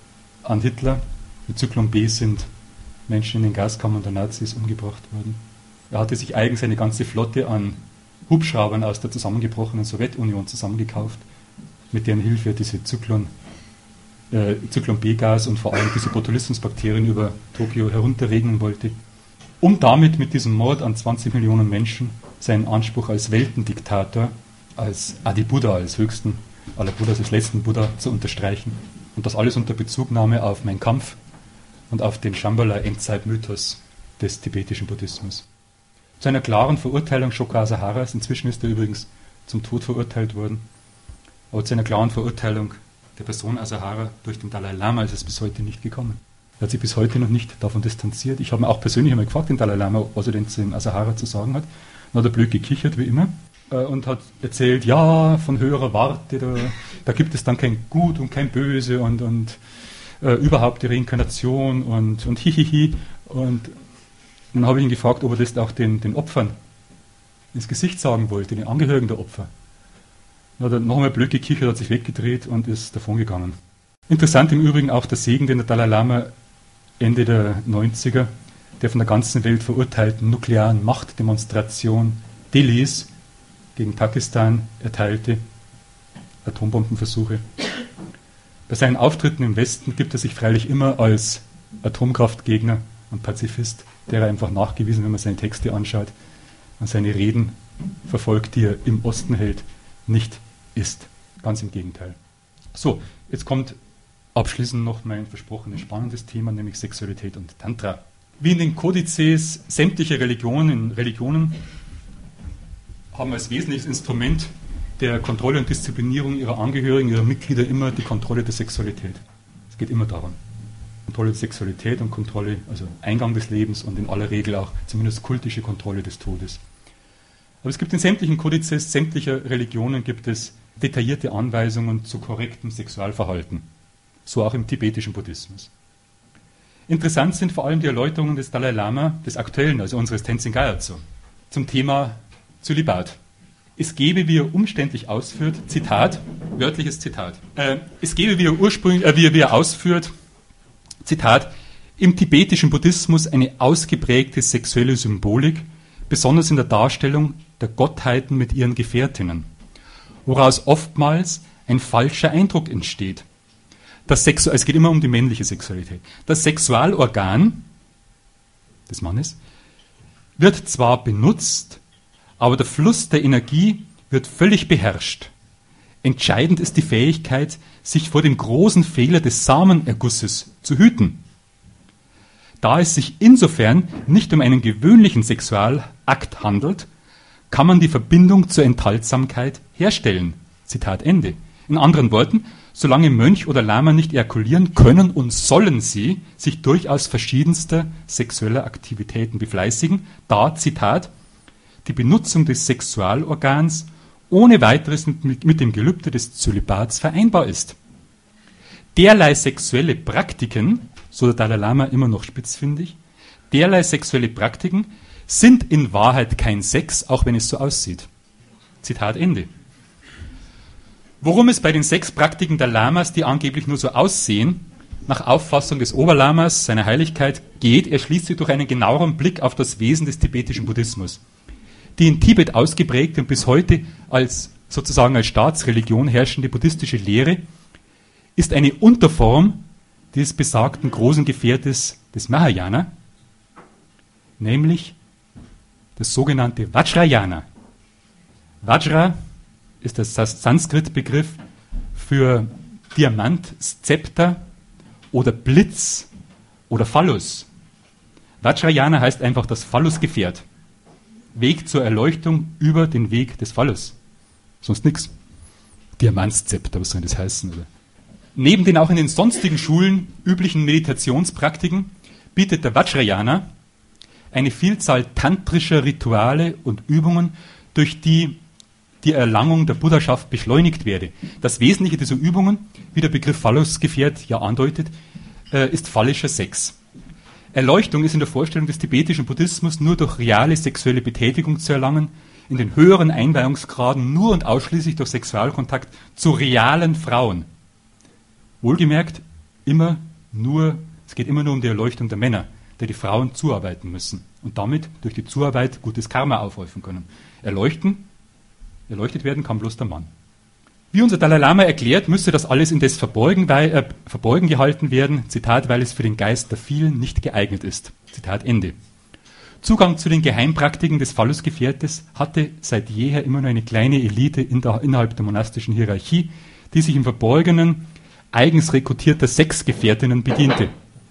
an Hitler. Mit Zyklon B sind Menschen in den Gaskammern der Nazis umgebracht worden. Er hatte sich eigens eine ganze Flotte an Hubschraubern aus der zusammengebrochenen Sowjetunion zusammengekauft, mit deren Hilfe er diese Zyklon, äh, Zyklon B-Gas und vor allem diese Botulismusbakterien über Tokio herunterregnen wollte, um damit mit diesem Mord an zwanzig Millionen Menschen seinen Anspruch als Weltendiktator, als Adi-Buddha, als höchsten aller Buddhas, als letzten Buddha zu unterstreichen. Und das alles unter Bezugnahme auf Mein Kampf und auf den Shambhala-Endzeitmythos des tibetischen Buddhismus. Zu einer klaren Verurteilung Shoko Asaharas, inzwischen ist er übrigens zum Tod verurteilt worden, aber zu einer klaren Verurteilung der Person Asahara durch den Dalai Lama ist es bis heute nicht gekommen. Er hat sich bis heute noch nicht davon distanziert. Ich habe mir auch persönlich einmal gefragt, den Dalai Lama, was er denn zu dem Asahara zu sagen hat. Dann hat er blöd gekichert, wie immer, und hat erzählt, ja, von höherer Warte, da, da gibt es dann kein Gut und kein Böse und, und äh, überhaupt die Reinkarnation und, und hihihi. Und dann habe ich ihn gefragt, ob er das auch den, den Opfern ins Gesicht sagen wollte, den Angehörigen der Opfer. Dann hat er noch einmal blöd gekichert, hat sich weggedreht und ist davongegangen. Interessant im Übrigen auch der Segen, den der Dalai Lama Ende der neunziger der von der ganzen Welt verurteilten nuklearen Machtdemonstration Delhis gegen Pakistan erteilte, Atombombenversuche. Bei seinen Auftritten im Westen gibt er sich freilich immer als Atomkraftgegner und Pazifist, der er einfach nachgewiesen, wenn man seine Texte anschaut und seine Reden verfolgt, die er im Osten hält, nicht ist. Ganz im Gegenteil. So, jetzt kommt abschließend noch mein versprochenes spannendes Thema, nämlich Sexualität und Tantra. Wie in den Kodizes sämtlicher Religionen, Religionen haben als wesentliches Instrument der Kontrolle und Disziplinierung ihrer Angehörigen, ihrer Mitglieder immer die Kontrolle der Sexualität. Es geht immer darum. Kontrolle der Sexualität und Kontrolle, also Eingang des Lebens und in aller Regel auch zumindest kultische Kontrolle des Todes. Aber es gibt in sämtlichen Kodizes sämtlicher Religionen gibt es detaillierte Anweisungen zu korrektem Sexualverhalten. So auch im tibetischen Buddhismus. Interessant sind vor allem die Erläuterungen des Dalai Lama, des aktuellen, also unseres Tenzin Gyatso, zum Thema Zölibat. Es gebe, wie er umständlich ausführt, Zitat, wörtliches Zitat, äh, es gebe, wie er ursprünglich, äh, wie, er, wie er ausführt, Zitat, im tibetischen Buddhismus eine ausgeprägte sexuelle Symbolik, besonders in der Darstellung der Gottheiten mit ihren Gefährtinnen, woraus oftmals ein falscher Eindruck entsteht. Das Sexu- es geht immer um die männliche Sexualität. Das Sexualorgan des Mannes wird zwar benutzt, aber der Fluss der Energie wird völlig beherrscht. Entscheidend ist die Fähigkeit, sich vor dem großen Fehler des Samenergusses zu hüten. Da es sich insofern nicht um einen gewöhnlichen Sexualakt handelt, kann man die Verbindung zur Enthaltsamkeit herstellen. Zitat Ende. In anderen Worten, solange Mönch oder Lama nicht ejakulieren, können und sollen sie sich durchaus verschiedenster sexueller Aktivitäten befleißigen, da, Zitat, die Benutzung des Sexualorgans ohne weiteres mit, mit dem Gelübde des Zölibats vereinbar ist. Derlei sexuelle Praktiken, so der Dalai Lama immer noch spitzfindig, derlei sexuelle Praktiken sind in Wahrheit kein Sex, auch wenn es so aussieht. Zitat Ende. Worum es bei den Sexpraktiken der Lamas, die angeblich nur so aussehen, nach Auffassung des Oberlamas, seiner Heiligkeit, geht, erschließt sich durch einen genaueren Blick auf das Wesen des tibetischen Buddhismus. Die in Tibet ausgeprägte und bis heute als sozusagen als Staatsreligion herrschende buddhistische Lehre ist eine Unterform dieses besagten großen Gefährtes des Mahayana, nämlich das sogenannte Vajrayana. Vajra ist der Sanskrit-Begriff für Diamant, Szepter oder Blitz oder Phallus. Vajrayana heißt einfach das Phallusgefährt. Weg zur Erleuchtung über den Weg des Phallus. Sonst nichts. Diamantzepter, was soll das heißen? Oder? Neben den auch in den sonstigen Schulen üblichen Meditationspraktiken bietet der Vajrayana eine Vielzahl tantrischer Rituale und Übungen, durch die die Erlangung der Buddhaschaft beschleunigt werde. Das Wesentliche dieser Übungen, wie der Begriff Phallusgefährt ja andeutet, ist phallischer Sex. Erleuchtung ist in der Vorstellung des tibetischen Buddhismus nur durch reale sexuelle Betätigung zu erlangen, in den höheren Einweihungsgraden nur und ausschließlich durch Sexualkontakt zu realen Frauen. Wohlgemerkt, immer nur, es geht immer nur um die Erleuchtung der Männer, der die Frauen zuarbeiten müssen und damit durch die Zuarbeit gutes Karma aufhäufen können. Erleuchten, erleuchtet werden kann bloß der Mann. Wie unser Dalai Lama erklärt, müsse das alles indes verborgen, weil, äh, verborgen gehalten werden, Zitat, weil es für den Geist der vielen nicht geeignet ist. Zitat Ende. Zugang zu den Geheimpraktiken des Phallusgefährtes hatte seit jeher immer nur eine kleine Elite in der, innerhalb der monastischen Hierarchie, die sich im Verborgenen eigens rekrutierter Sexgefährtinnen bediente.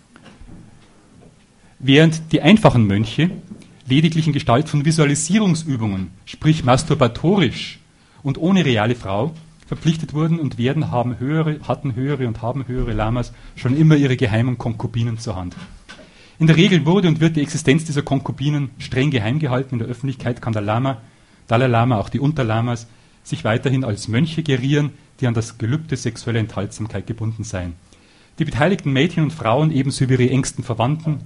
Während die einfachen Mönche lediglich in Gestalt von Visualisierungsübungen, sprich masturbatorisch und ohne reale Frau, verpflichtet wurden und werden, haben höhere, hatten höhere und haben höhere Lamas schon immer ihre geheimen Konkubinen zur Hand. In der Regel wurde und wird die Existenz dieser Konkubinen streng geheim gehalten. In der Öffentlichkeit kann der Lama, Dalai Lama, auch die Unterlamas, sich weiterhin als Mönche gerieren, die an das Gelübde sexueller Enthaltsamkeit gebunden seien. Die beteiligten Mädchen und Frauen, ebenso wie ihre engsten Verwandten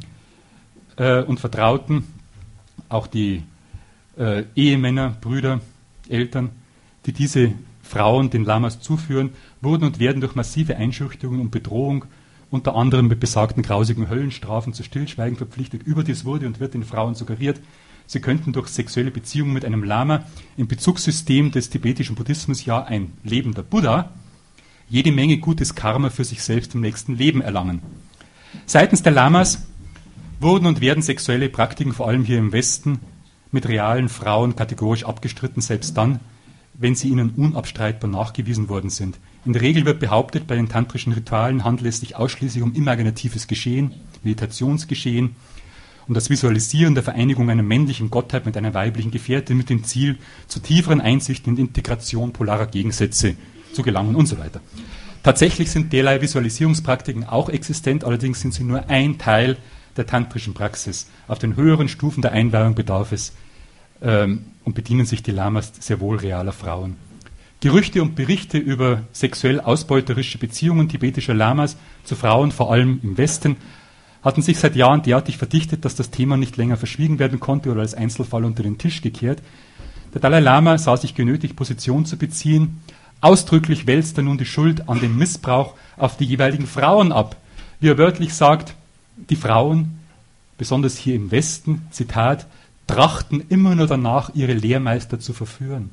äh, und Vertrauten, auch die äh, Ehemänner, Brüder, Eltern, die diese Frauen den Lamas zuführen, wurden und werden durch massive Einschüchterung und Bedrohung, unter anderem mit besagten grausigen Höllenstrafen, zu Stillschweigen verpflichtet. Überdies wurde und wird den Frauen suggeriert, sie könnten durch sexuelle Beziehungen mit einem Lama im Bezugssystem des tibetischen Buddhismus, ja ein lebender Buddha, jede Menge gutes Karma für sich selbst im nächsten Leben erlangen. Seitens der Lamas wurden und werden sexuelle Praktiken, vor allem hier im Westen, mit realen Frauen kategorisch abgestritten, selbst dann, wenn sie ihnen unabstreitbar nachgewiesen worden sind. In der Regel wird behauptet, bei den tantrischen Ritualen handelt es sich ausschließlich um imaginatives Geschehen, Meditationsgeschehen, um das Visualisieren der Vereinigung einer männlichen Gottheit mit einer weiblichen Gefährtin mit dem Ziel, zu tieferen Einsichten und Integration polarer Gegensätze zu gelangen und so weiter. Tatsächlich sind derlei Visualisierungspraktiken auch existent, allerdings sind sie nur ein Teil der tantrischen Praxis. Auf den höheren Stufen der Einweihung bedarf es ähm, und bedienen sich die Lamas sehr wohl realer Frauen. Gerüchte und Berichte über sexuell ausbeuterische Beziehungen tibetischer Lamas zu Frauen, vor allem im Westen, hatten sich seit Jahren derartig verdichtet, dass das Thema nicht länger verschwiegen werden konnte oder als Einzelfall unter den Tisch gekehrt. Der Dalai Lama sah sich genötigt, Position zu beziehen. Ausdrücklich wälzt er nun die Schuld an dem Missbrauch auf die jeweiligen Frauen ab. Wie er wörtlich sagt, die Frauen, besonders hier im Westen, Zitat, trachten immer nur danach, ihre Lehrmeister zu verführen.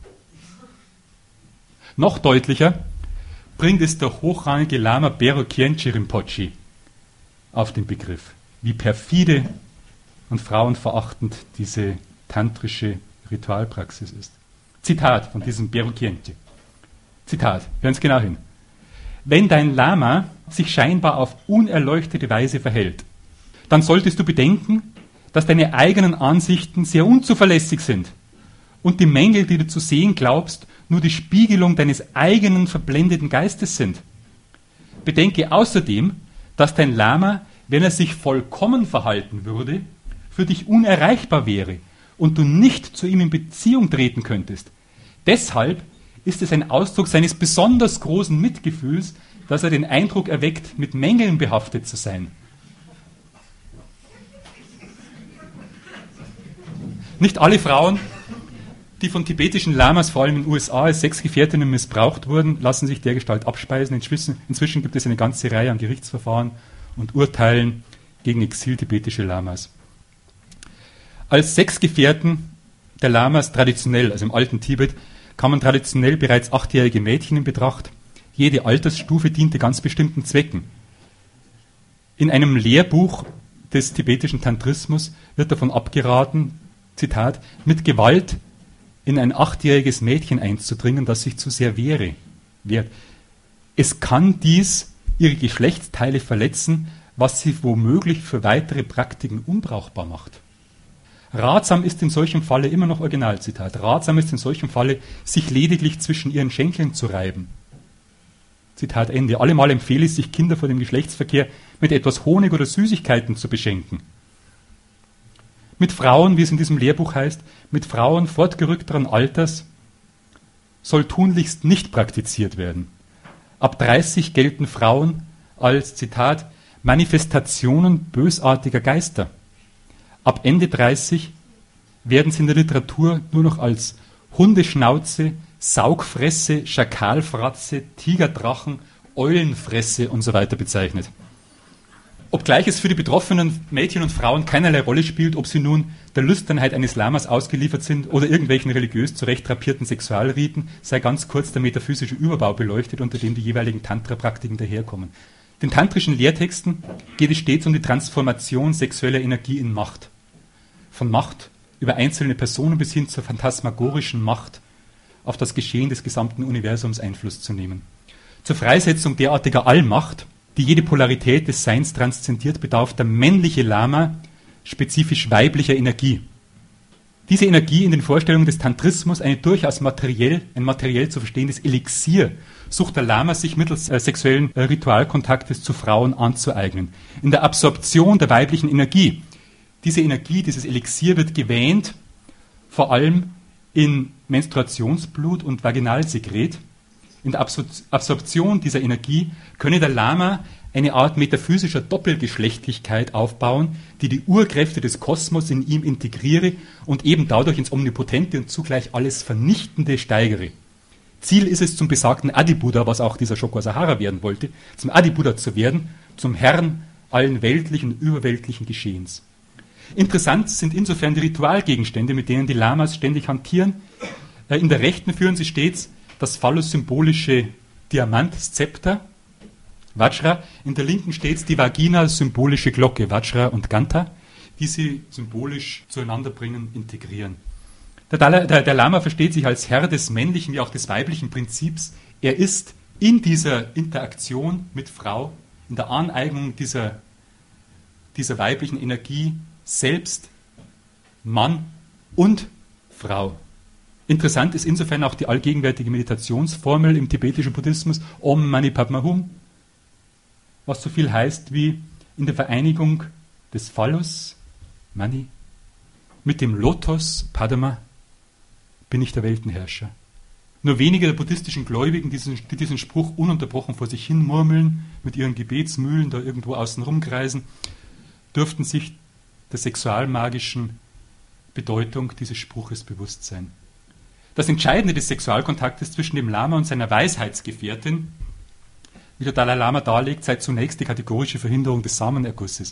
Noch deutlicher bringt es der hochrangige Lama Bero Khyentse Rinpoche auf den Begriff, wie perfide und frauenverachtend diese tantrische Ritualpraxis ist. Zitat von diesem Bero Khyentse. Zitat, hören Sie genau hin. Wenn dein Lama sich scheinbar auf unerleuchtete Weise verhält, dann solltest du bedenken, dass deine eigenen Ansichten sehr unzuverlässig sind und die Mängel, die du zu sehen glaubst, nur die Spiegelung deines eigenen verblendeten Geistes sind. Bedenke außerdem, dass dein Lama, wenn er sich vollkommen verhalten würde, für dich unerreichbar wäre und du nicht zu ihm in Beziehung treten könntest. Deshalb ist es ein Ausdruck seines besonders großen Mitgefühls, dass er den Eindruck erweckt, mit Mängeln behaftet zu sein. Nicht alle Frauen, die von tibetischen Lamas, vor allem in den U S A, als Sexgefährtinnen missbraucht wurden, lassen sich dergestalt abspeisen. Inzwischen, inzwischen gibt es eine ganze Reihe an Gerichtsverfahren und Urteilen gegen exil-tibetische Lamas. Als Sexgefährten der Lamas traditionell, also im alten Tibet, kam man traditionell bereits achtjährige Mädchen in Betracht. Jede Altersstufe diente ganz bestimmten Zwecken. In einem Lehrbuch des tibetischen Tantrismus wird davon abgeraten, Zitat, mit Gewalt in ein achtjähriges Mädchen einzudringen, das sich zu sehr wehre. wehrt. es kann dies ihre Geschlechtsteile verletzen, was sie womöglich für weitere Praktiken unbrauchbar macht. Ratsam ist in solchem Falle, immer noch Originalzitat, ratsam ist in solchem Falle, sich lediglich zwischen ihren Schenkeln zu reiben. Zitat Ende. Allemal empfehle ich, sich Kinder vor dem Geschlechtsverkehr mit etwas Honig oder Süßigkeiten zu beschenken. Mit Frauen, wie es in diesem Lehrbuch heißt, mit Frauen fortgerückteren Alters soll tunlichst nicht praktiziert werden. Ab dreißig gelten Frauen als, Zitat, Manifestationen bösartiger Geister. Ab Ende dreißig werden sie in der Literatur nur noch als Hundeschnauze, Saugfresse, Schakalfratze, Tigerdrachen, Eulenfresse und so weiter bezeichnet. Obgleich es für die betroffenen Mädchen und Frauen keinerlei Rolle spielt, ob sie nun der Lüsternheit eines Lamas ausgeliefert sind oder irgendwelchen religiös zurecht drapierten Sexualriten, sei ganz kurz der metaphysische Überbau beleuchtet, unter dem die jeweiligen Tantra-Praktiken daherkommen. Den tantrischen Lehrtexten geht es stets um die Transformation sexueller Energie in Macht. Von Macht über einzelne Personen bis hin zur phantasmagorischen Macht auf das Geschehen des gesamten Universums Einfluss zu nehmen. Zur Freisetzung derartiger Allmacht, die jede Polarität des Seins transzendiert, bedarf der männliche Lama spezifisch weiblicher Energie. Diese Energie in den Vorstellungen des Tantrismus, eine durchaus materiell, ein materiell zu verstehendes Elixier, sucht der Lama sich mittels äh, sexuellen äh, Ritualkontaktes zu Frauen anzueignen. In der Absorption der weiblichen Energie, diese Energie, dieses Elixier wird gewähnt, vor allem in Menstruationsblut und Vaginalsekret. In der Absor- Absorption dieser Energie könne der Lama eine Art metaphysischer Doppelgeschlechtlichkeit aufbauen, die die Urkräfte des Kosmos in ihm integriere und eben dadurch ins Omnipotente und zugleich alles Vernichtende steigere. Ziel ist es, zum besagten Adi-Buddha, was auch dieser Shoko Asahara werden wollte, zum Adi-Buddha zu werden, zum Herrn allen weltlichen und überweltlichen Geschehens. Interessant sind insofern die Ritualgegenstände, mit denen die Lamas ständig hantieren. In der rechten führen sie stets das phallus-symbolische Diamant-Szepter, Vajra, in der linken stets die Vagina-symbolische Glocke, Vajra und Ganta, die sie symbolisch zueinander bringen, integrieren. Der, Dalai, der, der Lama versteht sich als Herr des männlichen wie auch des weiblichen Prinzips. Er ist in dieser Interaktion mit Frau, in der Aneignung dieser, dieser weiblichen Energie selbst Mann und Frau. Interessant ist insofern auch die allgegenwärtige Meditationsformel im tibetischen Buddhismus, Om Mani Padma Hum, was so viel heißt wie in der Vereinigung des Phallus, Mani, mit dem Lotus, Padma, bin ich der Weltenherrscher. Nur wenige der buddhistischen Gläubigen, die diesen, die diesen Spruch ununterbrochen vor sich hin murmeln, mit ihren Gebetsmühlen da irgendwo außen rumkreisen, dürften sich der sexualmagischen Bedeutung dieses Spruches bewusst sein. Das Entscheidende des Sexualkontaktes zwischen dem Lama und seiner Weisheitsgefährtin, wie der Dalai Lama darlegt, sei zunächst die kategorische Verhinderung des Samenergusses.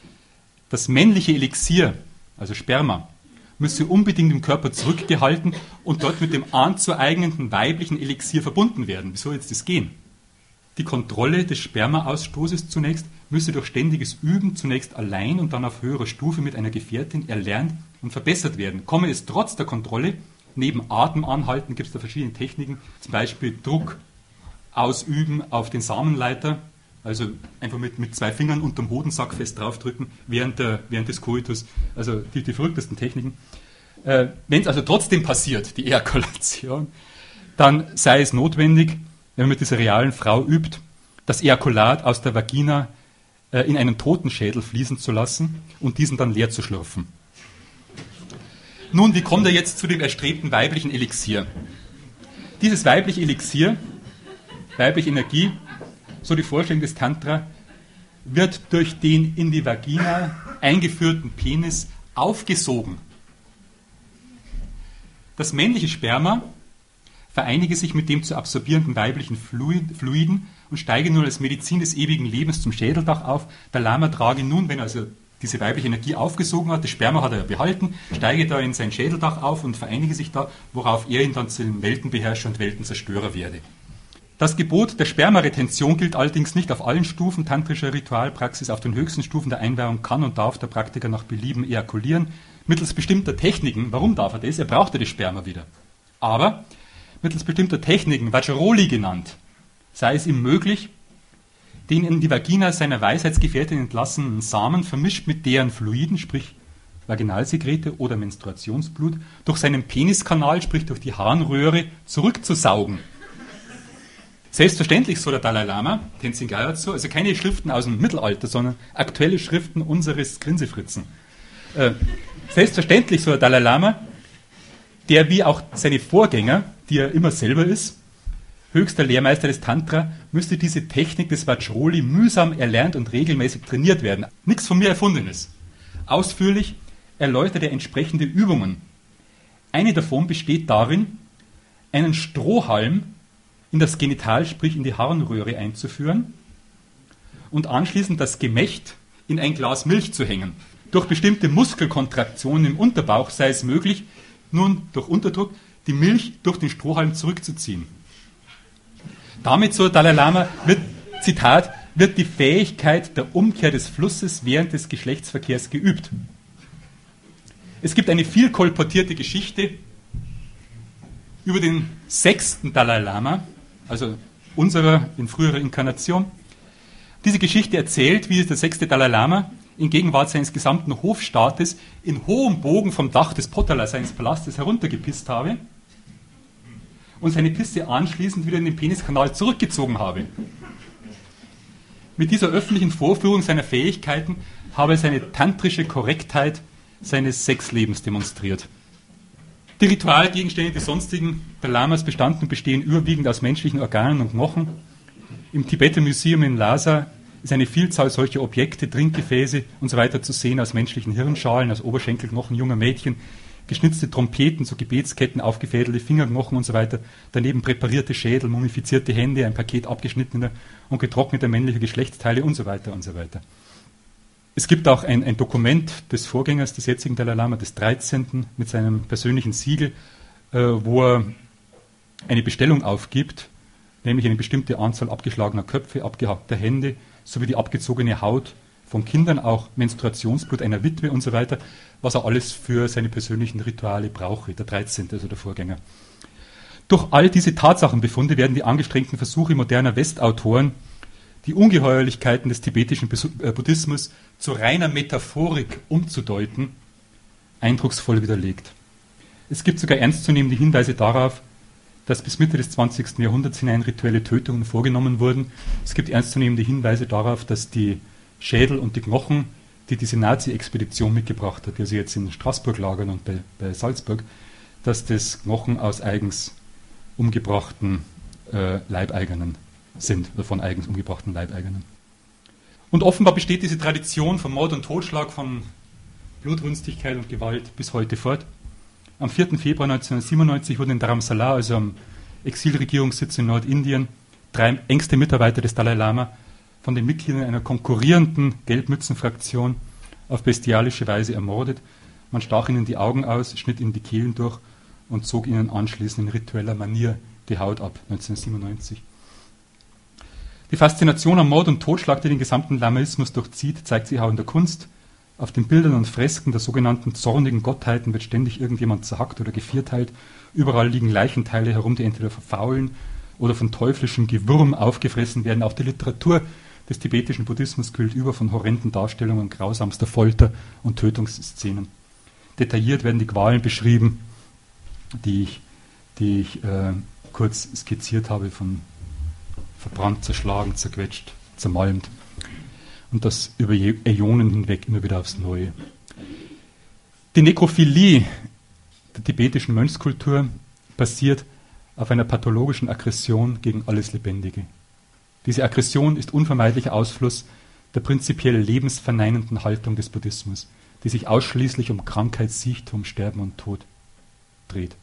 Das männliche Elixier, also Sperma, müsse unbedingt im Körper zurückgehalten und dort mit dem anzueignenden weiblichen Elixier verbunden werden. Wie soll jetzt das gehen? Die Kontrolle des Spermaausstoßes zunächst müsse durch ständiges Üben zunächst allein und dann auf höherer Stufe mit einer Gefährtin erlernt und verbessert werden. Komme es trotz der Kontrolle, neben Atemanhalten gibt es da verschiedene Techniken, zum Beispiel Druck ausüben auf den Samenleiter, also einfach mit, mit zwei Fingern unterm Hodensack fest draufdrücken während, der, während des Koitus, also die, die verrücktesten Techniken. Äh, wenn es also trotzdem passiert, die Ejakulation, dann sei es notwendig, wenn man mit dieser realen Frau übt, das Ejakulat aus der Vagina äh, in einen Totenschädel fließen zu lassen und diesen dann leer zu schlürfen. Nun, wie kommt er jetzt zu dem erstrebten weiblichen Elixier? Dieses weibliche Elixier, weibliche Energie, so die Vorstellung des Tantra, wird durch den in die Vagina eingeführten Penis aufgesogen. Das männliche Sperma vereinige sich mit dem zu absorbierenden weiblichen Fluiden und steige nun als Medizin des ewigen Lebens zum Schädeldach auf. Der Lama trage nun, wenn also diese weibliche Energie aufgesogen hat, das Sperma hat er behalten, steige da in sein Schädeldach auf und vereinige sich da, worauf er ihn dann zum Weltenbeherrscher und Weltenzerstörer werde. Das Gebot der Spermaretention gilt allerdings nicht auf allen Stufen tantrischer Ritualpraxis. Auf den höchsten Stufen der Einweihung kann und darf der Praktiker nach Belieben ejakulieren, mittels bestimmter Techniken. Warum darf er das? Er braucht ja das Sperma wieder. Aber mittels bestimmter Techniken, Vajroli genannt, sei es ihm möglich, den in die Vagina seiner Weisheitsgefährtin entlassenen Samen vermischt mit deren Fluiden, sprich Vaginalsekrete oder Menstruationsblut, durch seinen Peniskanal, sprich durch die Harnröhre, zurückzusaugen. Selbstverständlich, so der Dalai Lama, Tenzin Gyatso, also keine Schriften aus dem Mittelalter, sondern aktuelle Schriften unseres Grinsefritzen. Äh, selbstverständlich, so der Dalai Lama, der wie auch seine Vorgänger, die er immer selber ist, höchster Lehrmeister des Tantra, müsste diese Technik des Vajroli mühsam erlernt und regelmäßig trainiert werden. Nichts von mir Erfundenes. Ausführlich erläutert er entsprechende Übungen. Eine davon besteht darin, einen Strohhalm in das Genital, sprich in die Harnröhre einzuführen und anschließend das Gemächt in ein Glas Milch zu hängen. Durch bestimmte Muskelkontraktionen im Unterbauch sei es möglich, nun durch Unterdruck die Milch durch den Strohhalm zurückzuziehen. Damit, so Dalai Lama, wird, Zitat, wird die Fähigkeit der Umkehr des Flusses während des Geschlechtsverkehrs geübt. Es gibt eine viel kolportierte Geschichte über den sechsten Dalai Lama, also unserer in früherer Inkarnation. Diese Geschichte erzählt, wie der sechste Dalai Lama in Gegenwart seines gesamten Hofstaates in hohem Bogen vom Dach des Potala, seines Palastes, heruntergepisst habe und seine Pisse anschließend wieder in den Peniskanal zurückgezogen habe. Mit dieser öffentlichen Vorführung seiner Fähigkeiten habe er seine tantrische Korrektheit seines Sexlebens demonstriert. Die Ritualgegenstände des sonstigen Lamas bestanden und bestehen überwiegend aus menschlichen Organen und Knochen. Im Tibetan Museum in Lhasa ist eine Vielzahl solcher Objekte, Trinkgefäße und so weiter zu sehen aus menschlichen Hirnschalen, aus Oberschenkelknochen junger Mädchen, geschnitzte Trompeten, so Gebetsketten, aufgefädelte Fingerknochen und so weiter, daneben präparierte Schädel, mumifizierte Hände, ein Paket abgeschnittener und getrockneter männlicher Geschlechtsteile und so weiter und so weiter. Es gibt auch ein, ein Dokument des Vorgängers des jetzigen Dalai Lama, des dreizehnten mit seinem persönlichen Siegel, äh, wo er eine Bestellung aufgibt, nämlich eine bestimmte Anzahl abgeschlagener Köpfe, abgehackter Hände, sowie die abgezogene Haut von Kindern, auch Menstruationsblut einer Witwe und so weiter, was er alles für seine persönlichen Rituale brauche, der dreizehnte, also der Vorgänger. Durch all diese Tatsachenbefunde werden die angestrengten Versuche moderner Westautoren, die Ungeheuerlichkeiten des tibetischen Buddhismus zu reiner Metaphorik umzudeuten, eindrucksvoll widerlegt. Es gibt sogar ernstzunehmende Hinweise darauf, dass bis Mitte des zwanzigsten Jahrhunderts hinein rituelle Tötungen vorgenommen wurden. Es gibt ernstzunehmende Hinweise darauf, dass die Schädel und die Knochen, die diese Nazi-Expedition mitgebracht hat, die also jetzt in Straßburg lagern und bei, bei Salzburg, dass das Knochen aus eigens umgebrachten äh, Leibeigenen sind, oder von eigens umgebrachten Leibeigenen. Und offenbar besteht diese Tradition von Mord und Totschlag, von Blutrünstigkeit und Gewalt bis heute fort. Am vierten Februar neunzehnhundertsiebenundneunzig wurden in Dharamsala, also am Exilregierungssitz in Nordindien, drei engste Mitarbeiter des Dalai Lama von den Mitgliedern einer konkurrierenden Gelbmützenfraktion auf bestialische Weise ermordet. Man stach ihnen die Augen aus, schnitt ihnen die Kehlen durch und zog ihnen anschließend in ritueller Manier die Haut ab, neunzehnhundertsiebenundneunzig. Die Faszination am Mord und Totschlag, die den gesamten Lamaismus durchzieht, zeigt sich auch in der Kunst. Auf den Bildern und Fresken der sogenannten zornigen Gottheiten wird ständig irgendjemand zerhackt oder gevierteilt. Überall liegen Leichenteile herum, die entweder verfaulen oder von teuflischem Gewürm aufgefressen werden. Auch die Literatur des tibetischen Buddhismus quillt über von horrenden Darstellungen grausamster Folter und Tötungsszenen. Detailliert werden die Qualen beschrieben, die ich, die ich äh, kurz skizziert habe, von verbrannt, zerschlagen, zerquetscht, zermalmt. Und das über Äonen hinweg immer wieder aufs Neue. Die Nekrophilie der tibetischen Mönchskultur basiert auf einer pathologischen Aggression gegen alles Lebendige. Diese Aggression ist unvermeidlicher Ausfluss der prinzipiell lebensverneinenden Haltung des Buddhismus, die sich ausschließlich um Krankheit, Siechtum, Sterben und Tod dreht.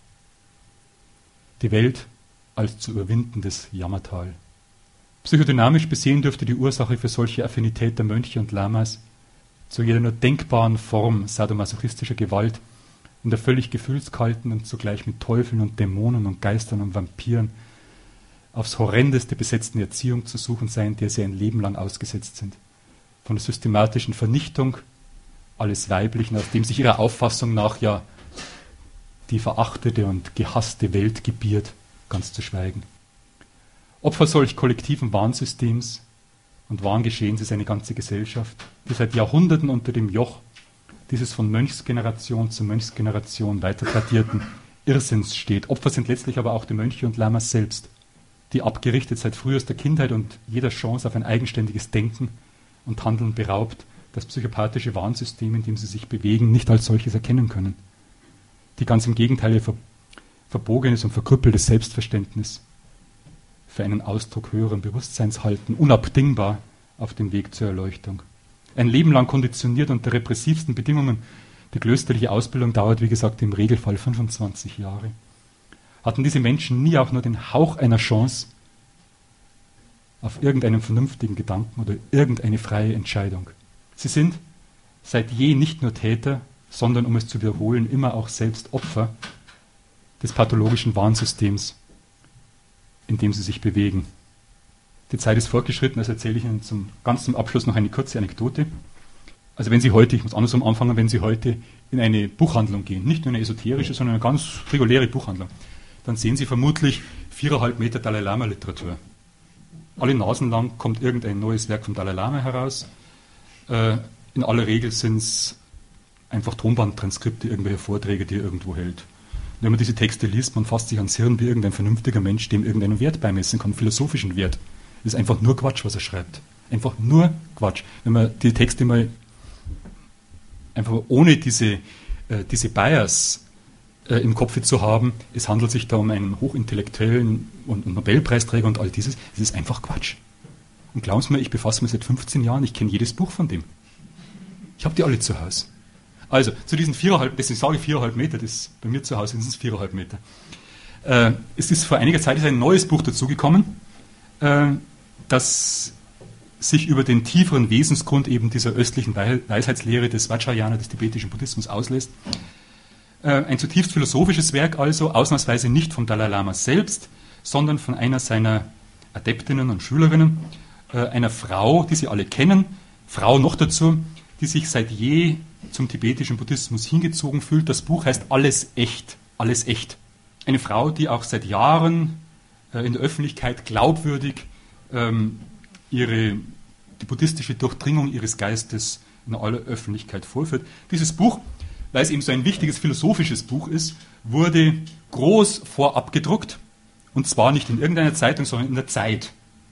Die Welt als zu überwindendes Jammertal. Psychodynamisch besehen dürfte die Ursache für solche Affinität der Mönche und Lamas zu jeder nur denkbaren Form sadomasochistischer Gewalt in der völlig gefühlskalten und zugleich mit Teufeln und Dämonen und Geistern und Vampiren aufs Horrendeste besetzten Erziehung zu suchen sein, der sie ein Leben lang ausgesetzt sind. Von der systematischen Vernichtung alles Weiblichen, aus dem sich ihrer Auffassung nach ja die verachtete und gehasste Welt gebiert, ganz zu schweigen. Opfer solch kollektiven Wahnsystems und Wahngeschehens ist eine ganze Gesellschaft, die seit Jahrhunderten unter dem Joch dieses von Mönchsgeneration zu Mönchsgeneration weiter tradierten Irrsinns steht. Opfer sind letztlich aber auch die Mönche und Lamas selbst, die abgerichtet seit frühester Kindheit und jeder Chance auf ein eigenständiges Denken und Handeln beraubt, das psychopathische Warnsystem, in dem sie sich bewegen, nicht als solches erkennen können. Die ganz im Gegenteil ihr ver verbogenes und verkrüppeltes Selbstverständnis für einen Ausdruck höheren Bewusstseins halten, unabdingbar auf dem Weg zur Erleuchtung. Ein Leben lang konditioniert unter repressivsten Bedingungen. Die klösterliche Ausbildung dauert, wie gesagt, im Regelfall fünfundzwanzig Jahre. Hatten diese Menschen nie auch nur den Hauch einer Chance auf irgendeinen vernünftigen Gedanken oder irgendeine freie Entscheidung. Sie sind seit je nicht nur Täter, sondern, um es zu wiederholen, immer auch selbst Opfer des pathologischen Warnsystems, in dem sie sich bewegen. Die Zeit ist fortgeschritten, also erzähle ich Ihnen zum, ganz zum Abschluss noch eine kurze Anekdote. Also wenn Sie heute, ich muss andersrum anfangen, wenn Sie heute in eine Buchhandlung gehen, nicht nur eine esoterische, sondern eine ganz reguläre Buchhandlung, dann sehen Sie vermutlich viereinhalb Meter Dalai Lama Literatur. Alle Nasen lang kommt irgendein neues Werk vom Dalai Lama heraus. Äh, in aller Regel sind es einfach Tonbandtranskripte, irgendwelche Vorträge, die er irgendwo hält. Und wenn man diese Texte liest, man fasst sich ans Hirn wie irgendein vernünftiger Mensch, dem irgendeinen Wert beimessen kann, philosophischen Wert. Das ist einfach nur Quatsch, was er schreibt. Einfach nur Quatsch. Wenn man die Texte mal einfach ohne diese, äh, diese Bias äh, im Kopf zu haben, es handelt sich da um einen hochintellektuellen und, und Nobelpreisträger und all dieses, es ist einfach Quatsch. Und glauben Sie mir, ich befasse mich seit fünfzehn Jahren, ich kenne jedes Buch von dem. Ich habe die alle zu Hause. Also, zu diesen viereinhalb, deswegen sage ich viereinhalb Meter, das bei mir zu Hause sind es viereinhalb Meter. Äh, es ist vor einiger Zeit ist ein neues Buch dazugekommen, äh, das sich über den tieferen Wesensgrund eben dieser östlichen Weisheitslehre des Vajrayana, des tibetischen Buddhismus, auslässt. Äh, ein zutiefst philosophisches Werk also, ausnahmsweise nicht vom Dalai Lama selbst, sondern von einer seiner Adeptinnen und Schülerinnen, äh, einer Frau, die Sie alle kennen, Frau noch dazu, die sich seit je zum tibetischen Buddhismus hingezogen fühlt. Das Buch heißt Alles echt, alles echt. Eine Frau, die auch seit Jahren äh, in der Öffentlichkeit glaubwürdig ähm, ihre, die buddhistische Durchdringung ihres Geistes in aller Öffentlichkeit vorführt. Dieses Buch, weil es eben so ein wichtiges philosophisches Buch ist, wurde groß vorab gedruckt, und zwar nicht in irgendeiner Zeitung, sondern in der Zeit.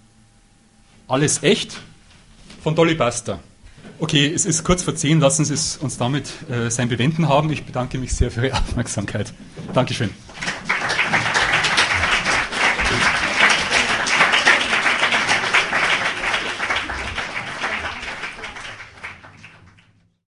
Alles echt von Dolly Buster. Okay, es ist kurz vor zehn, lassen Sie es uns damit äh, sein Bewenden haben. Ich bedanke mich sehr für Ihre Aufmerksamkeit. Dankeschön.